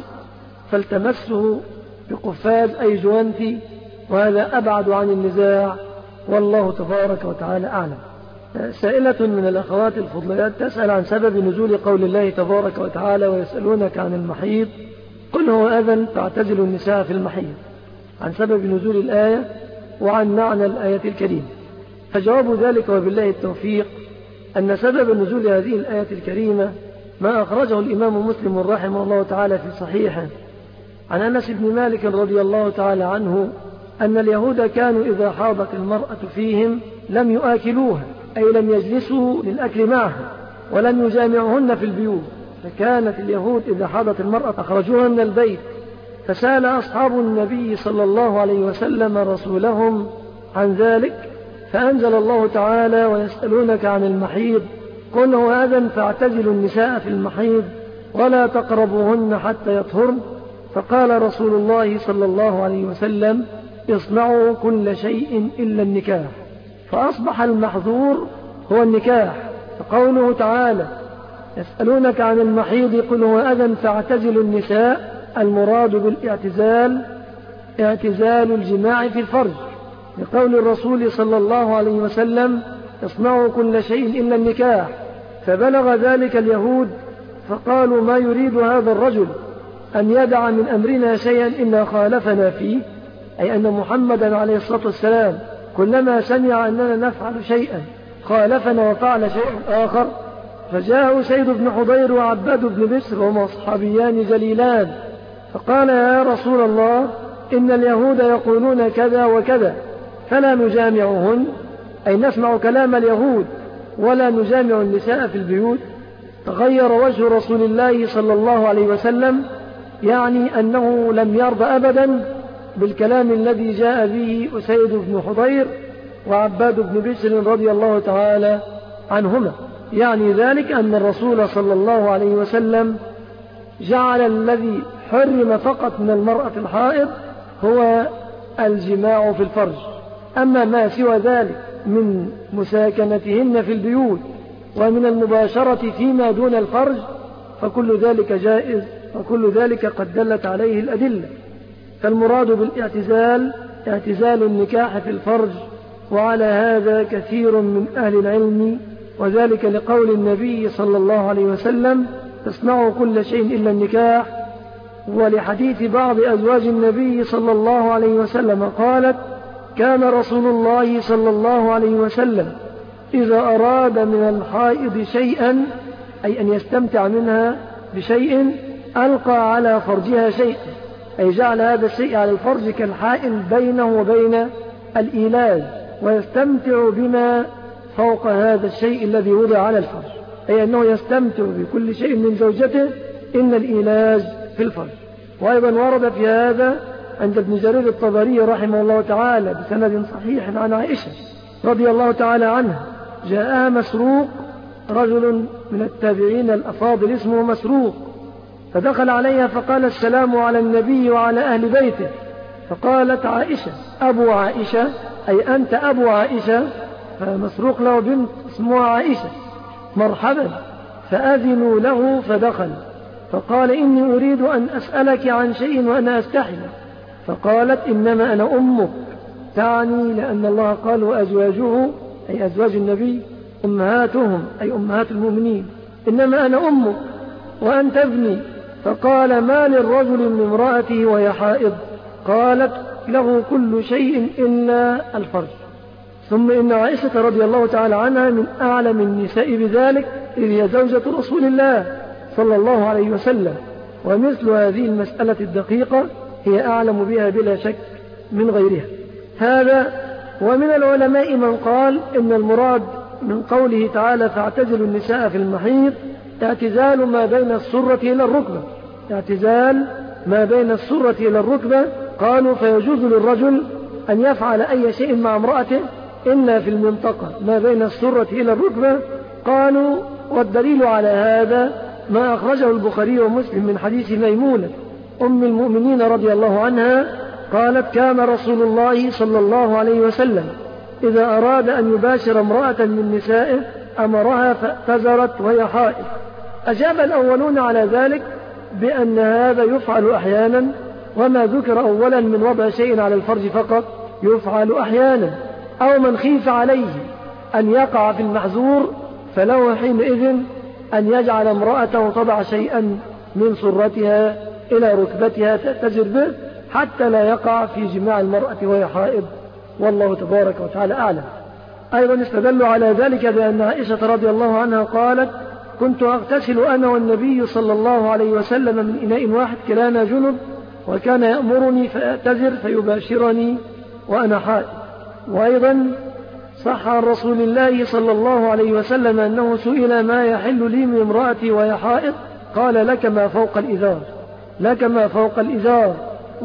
فلتمسه بقفاز أي جوانتي، وهذا أبعد عن النزاع، والله تبارك وتعالى أعلم. سائلة من الأخوات الفضليات تسأل عن سبب نزول قول الله تبارك وتعالى: ويسألونك عن المحيض قل هو أذى فاعتزلوا النساء في المحيض، عن سبب نزول الآية وعن معنى الآية الكريمة. فجواب ذلك وبالله التوفيق أن سبب نزول هذه الآية الكريمة ما أخرجه الإمام مسلم رحمه الله تعالى في صحيحه عن أنس بن مالك رضي الله تعالى عنه أن اليهود كانوا إذا حاضت المرأة فيهم لم يآكلوها، أي لم يجلسوا للأكل معها ولم يجامعهن في البيوت. فكانت اليهود إذا حاضت المرأة أخرجوها من البيت. فسأل أصحاب النبي صلى الله عليه وسلم رسولهم عن ذلك، فأنزل الله تعالى: ويسألونك عن المحيض قل هو أذى فاعتزلوا النساء في المحيض ولا تقربوهن حتى يطهرن. فقال رسول الله صلى الله عليه وسلم: اصنعوا كل شيء إلا النكاح. فأصبح المحظور هو النكاح. فقوله تعالى: يسألونك عن المحيض قل هو أذى فاعتزلوا النساء، المراد بالاعتزال اعتزال الجماع في الفرج، لقول الرسول صلى الله عليه وسلم: اصنعوا كل شيء إلا النكاح. فبلغ ذلك اليهود فقالوا: ما يريد هذا الرجل أن يدع من أمرنا شيئا إلا خالفنا فيه، أي أن محمدا عليه الصلاة والسلام كلما سمع أننا نفعل شيئا خالفنا وفعل شيئا آخر. فجاء أسيد بن حضير وعباد بن بشر وهما صحابيان جليلان، فقال: يا رسول الله، إن اليهود يقولون كذا وكذا فلا نجامعهن، أي نسمع كلام اليهود ولا نجامع النساء في البيوت. تغير وجه رسول الله صلى الله عليه وسلم، يعني أنه لم يرضى أبدا بالكلام الذي جاء به أسيد بن حضير وعباد بن بشر رضي الله تعالى عنهما. يعني ذلك أن الرسول صلى الله عليه وسلم جعل الذي حرم فقط من المرأة الحائض هو الجماع في الفرج، أما ما سوى ذلك من مساكنتهن في البيوت ومن المباشرة فيما دون الفرج فكل ذلك جائز، وكل ذلك قد دلت عليه الأدلة. فالمراد بالاعتزال اعتزال النكاح في الفرج، وعلى هذا كثير من أهل العلم، وذلك لقول النبي صلى الله عليه وسلم: اصنعوا كل شيء إلا النكاح، ولحديث بعض أزواج النبي صلى الله عليه وسلم قالت: كان رسول الله صلى الله عليه وسلم إذا أراد من الحائض شيئا، أي أن يستمتع منها بشيء، ألقى على فرجها شيئا، أي جعل هذا الشيء على الفرج كالحائل بينه وبين الإيلاج، ويستمتع بما فوق هذا الشيء الذي وضع على الفرج، أي أنه يستمتع بكل شيء من زوجته إن الإيلاج في الفرج. وأيضا ورد في هذا عند ابن جرير الطبري رحمه الله تعالى بسند صحيح عن عائشة رضي الله تعالى عنها: جاءها مسروق، رجل من التابعين الأفاضل اسمه مسروق، فدخل عليها فقال: السلام على النبي وعلى أهل بيته. فقالت عائشة: أبو عائشة، أي أنت أبو عائشة؟ فمسروق له بنت اسمها عائشة. مرحبا. فأذنوا له فدخل، فقال: إني أريد أن أسألك عن شيء وأنا أستحي. فقالت: إنما أنا أمك، تعني لأن الله قال: وأزواجه، أي أزواج النبي، أمهاتهم، أي أمهات المؤمنين، إنما أنا أمك وأنت ابني. فقال: ما للرجل من امرأته وهي حائض؟ قالت: له كل شيء إلا الفرج. ثم إن عائشة رضي الله تعالى عنها من أعلم النساء بذلك، إذ هي زوجة رسول الله صلى الله عليه وسلم، ومثل هذه المسألة الدقيقة هي أعلم بها بلا شك من غيرها. هذا. ومن العلماء من قال إن المراد من قوله تعالى: فاعتزلوا النساء في المحيض اعتزال ما بين السرة إلى الركبة، اعتزال ما بين السرة إلى الركبة. قالوا: فيجوز للرجل أن يفعل أي شيء مع امرأته إلا في المنطقة ما بين السرة إلى الركبة. قالوا: والدليل على هذا ما أخرجه البخاري ومسلم من حديث ميمونة أم المؤمنين رضي الله عنها قالت: كان رسول الله صلى الله عليه وسلم إذا أراد أن يباشر امرأة من نسائه أمرها فاعتذرت وهي حائض. أجاب الأولون على ذلك بأن هذا يفعل أحيانا، وما ذكر أولا من وضع شيء على الفرج فقط يفعل أحيانا، أو من خيف عليه أن يقع في المحظور فله حينئذ أن يجعل امرأته تضع شيئا من سرتها إلى ركبتها تأتزر به حتى لا يقع في جماع المرأة وهي حائض، والله تبارك وتعالى أعلم. أيضا استدلوا على ذلك بأن عائشة رضي الله عنها قالت: كنت أغتسل أنا والنبي صلى الله عليه وسلم من إناء واحد كلانا جنب، وكان يأمرني فأعتذر فيباشرني وأنا حائض. وأيضا صح عن رسول الله صلى الله عليه وسلم أنه سئل ما يحل لي من امرأتي وهي حائض، قال لك ما فوق الإزار، لك ما فوق الإزار.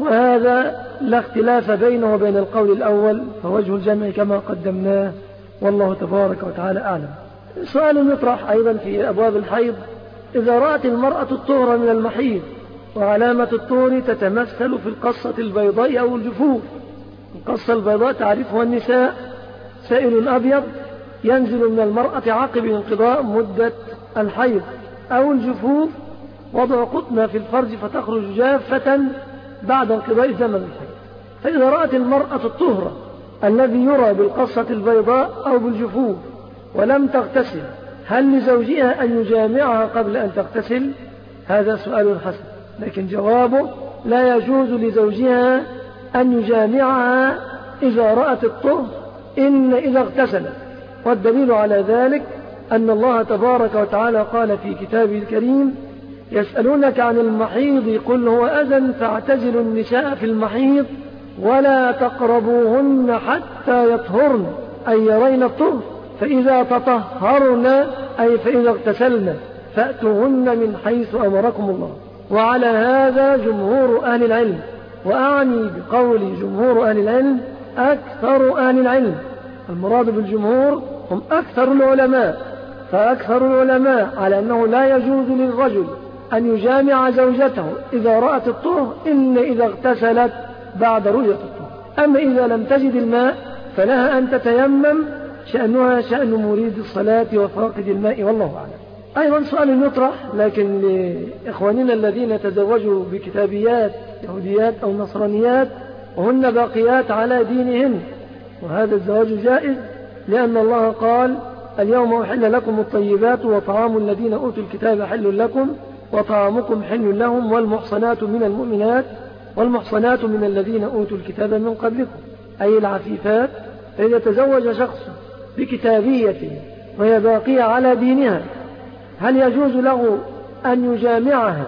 وهذا لا اختلاف بينه وبين القول الأول، فوجه الجمع كما قدمناه، والله تبارك وتعالى أعلم. سؤال يطرح أيضا في أبواب الحيض: إذا رأت المرأة الطهر من المحيض وعلامة الطهر تتمثل في القصة البيضاء أو الجفوف. القصة البيضاء تعرفها النساء، سائل أبيض ينزل من المرأة عقب انقضاء مدة الحيض، أو الجفوف وضع قطنة في الفرج فتخرج جافة بعد انقضاء زمن الحيض. فإذا رأت المرأة الطهر الذي يرى بالقصة البيضاء أو بالجفوف ولم تغتسل، هل لزوجها أن يجامعها قبل أن تغتسل؟ هذا سؤال حسن، لكن جوابه: لا يجوز لزوجها أن يجامعها إذا رأت الطهر إن إذا اغتسلت. والدليل على ذلك أن الله تبارك وتعالى قال في كتابه الكريم: يسألونك عن المحيض قل هو أذى فاعتزلوا النساء في المحيض ولا تقربوهن حتى يطهرن، أي يرين الطهر، فإذا تطهرن أي فإذا اغتسلن فأتوهن من حيث أمركم الله. وعلى هذا جمهور أهل العلم، وأعني بقول جمهور أهل العلم أكثر أهل العلم. المراد بالجمهور هم أكثر العلماء، فأكثر العلماء على أنه لا يجوز للرجل أن يجامع زوجته إذا رأت الطهر إلا إذا اغتسلت بعد رؤية الطهر. أما إذا لم تجد الماء فلها أن تتيمم، شأنها شأن مريد الصلاة وفاقد الماء، والله أعلم. أيضا سؤال يطرح لكن لإخواننا الذين تزوجوا بكتابيات يهوديات أو نصرانيات وهن باقيات على دينهن، وهذا الزواج جائز لأن الله قال: اليوم أحل لكم الطيبات وطعام الذين أوتوا الكتاب حل لكم وطعامكم حل لهم والمحصنات من المؤمنات والمحصنات من الذين أوتوا الكتاب من قبلكم، أي العفيفات. فإذا تزوج شخص بكتابية وهي باقية على دينها، هل يجوز له أن يجامعها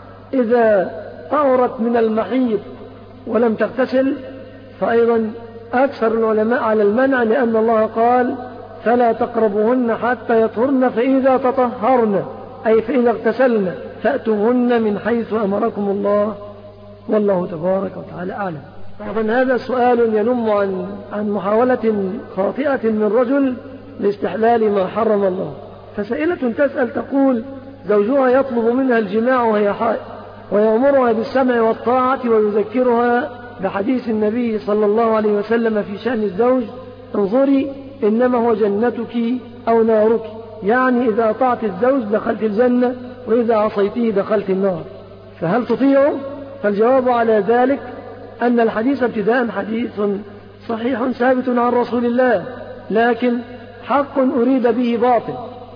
إذا طهرت من المحيض ولم تغتسل؟ فأيضا أكثر العلماء على المنع، لأن الله قال: فلا تقربوهن حتى يطهرن فإذا تطهرن أي فإذا اغتسلن فأتوهن من حيث أمركم الله، والله تبارك وتعالى أعلم. طبعا هذا سؤال ينم عن محاولة خاطئة من رجل لاستحلال ما حرم الله. فسائلة تسأل تقول: زوجها يطلب منها الجماع وهي حائض ويأمرها بالسمع والطاعة ويذكرها بحديث النبي صلى الله عليه وسلم في شأن الزوج: انظري إنما هو جنتك أو نارك، يعني إذا أطعت الزوج دخلت الجنة وإذا عصيته دخلت النار. فهل تطيعه؟ فالجواب على ذلك أن الحديث ابتداء حديث صحيح ثابت عن رسول الله، لكن حق أريد به باطل.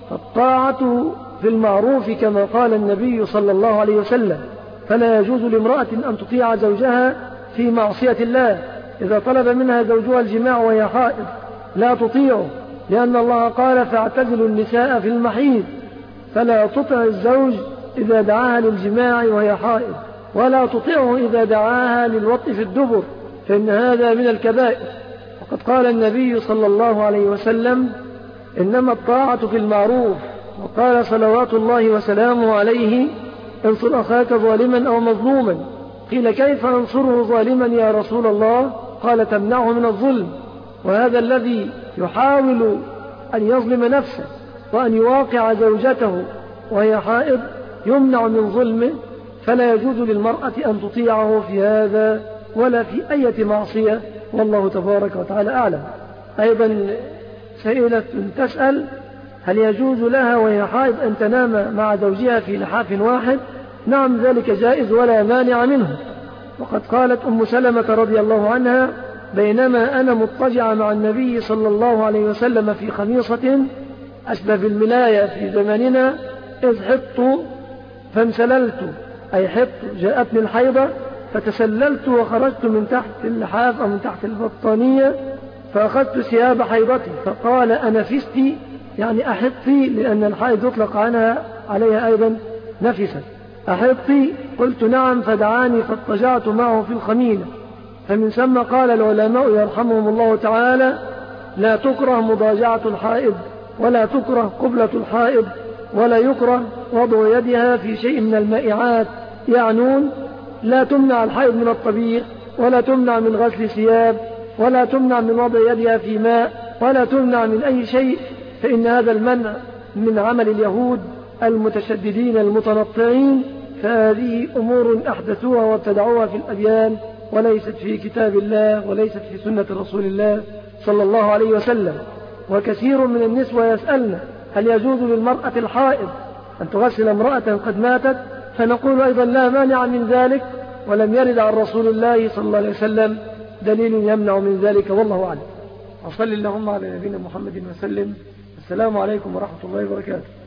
فالطاعة في المعروف كما قال النبي صلى الله عليه وسلم، فلا يجوز لامرأة أن تطيع زوجها في معصية الله. إذا طلب منها زوجها الجماع وهي حائض لا تطيعه، لأن الله قال: فاعتزلوا النساء في المحيض. فلا تطع الزوج إذا دعاها للجماع وهي حائض، ولا تطيعه إذا دعاها للوطء في الدبر، فإن هذا من الكبائر. وقد قال النبي صلى الله عليه وسلم: إنما الطاعة في المعروف. وقال صلوات الله وسلامه عليه: انصر أخاك ظالما أو مظلوما. قيل: كيف أنصره ظالما يا رسول الله؟ قال: تمنعه من الظلم. وهذا الذي يحاول أن يظلم نفسه وأن يواقع زوجته وهي حائض يمنع من ظلمه، فلا يجوز للمرأة أن تطيعه في هذا ولا في أي معصية، والله تبارك وتعالى أعلم. أيضا سائلة تسأل: هل يجوز لها وهي حائض أن تنام مع زوجها في لحاف واحد؟ نعم، ذلك جائز ولا مانع منه. وقد قالت أم سلمة رضي الله عنها: بينما أنا مضطجعة مع النبي صلى الله عليه وسلم في خميصة أشبه بالملاية في زماننا، إذ حطت فانسللت، أي حطت جاءتني الحيضة فتسللت وخرجت من تحت اللحاف أو من تحت البطانية فأخذت ثياب حيضتي، فقال: أنفستي؟ يعني أحطي، لأن الحائض يطلق عليها أيضا نفست. أحطي؟ قلت: نعم. فدعاني فاضطجعت معه في الخميلة، فمن ثم قال العلماء يرحمهم الله تعالى: لا تكره مضاجعة الحائض، ولا تكره قبلة الحائض، ولا يكره وضع يدها في شيء من المائعات، يعنون لا تمنع الحائض من الطبيخ، ولا تمنع من غسل ثياب، ولا تمنع من وضع يدها في ماء، ولا تمنع من أي شيء، فإن هذا المنع من عمل اليهود المتشددين المتنطعين، فهذه أمور أحدثوها وابتدعوها في الأديان، وليست في كتاب الله وليست في سنة رسول الله صلى الله عليه وسلم. وكثير من النسوة يسألنا: هل يجوز للمرأة الحائض أن تغسل امرأة قد ماتت؟ فنقول أيضا: لا مانع من ذلك، ولم يرد عن رسول الله صلى الله عليه وسلم دليل يمنع من ذلك، والله أعلم. وصل اللهم على نبينا محمد وسلم. السلام عليكم ورحمة الله وبركاته.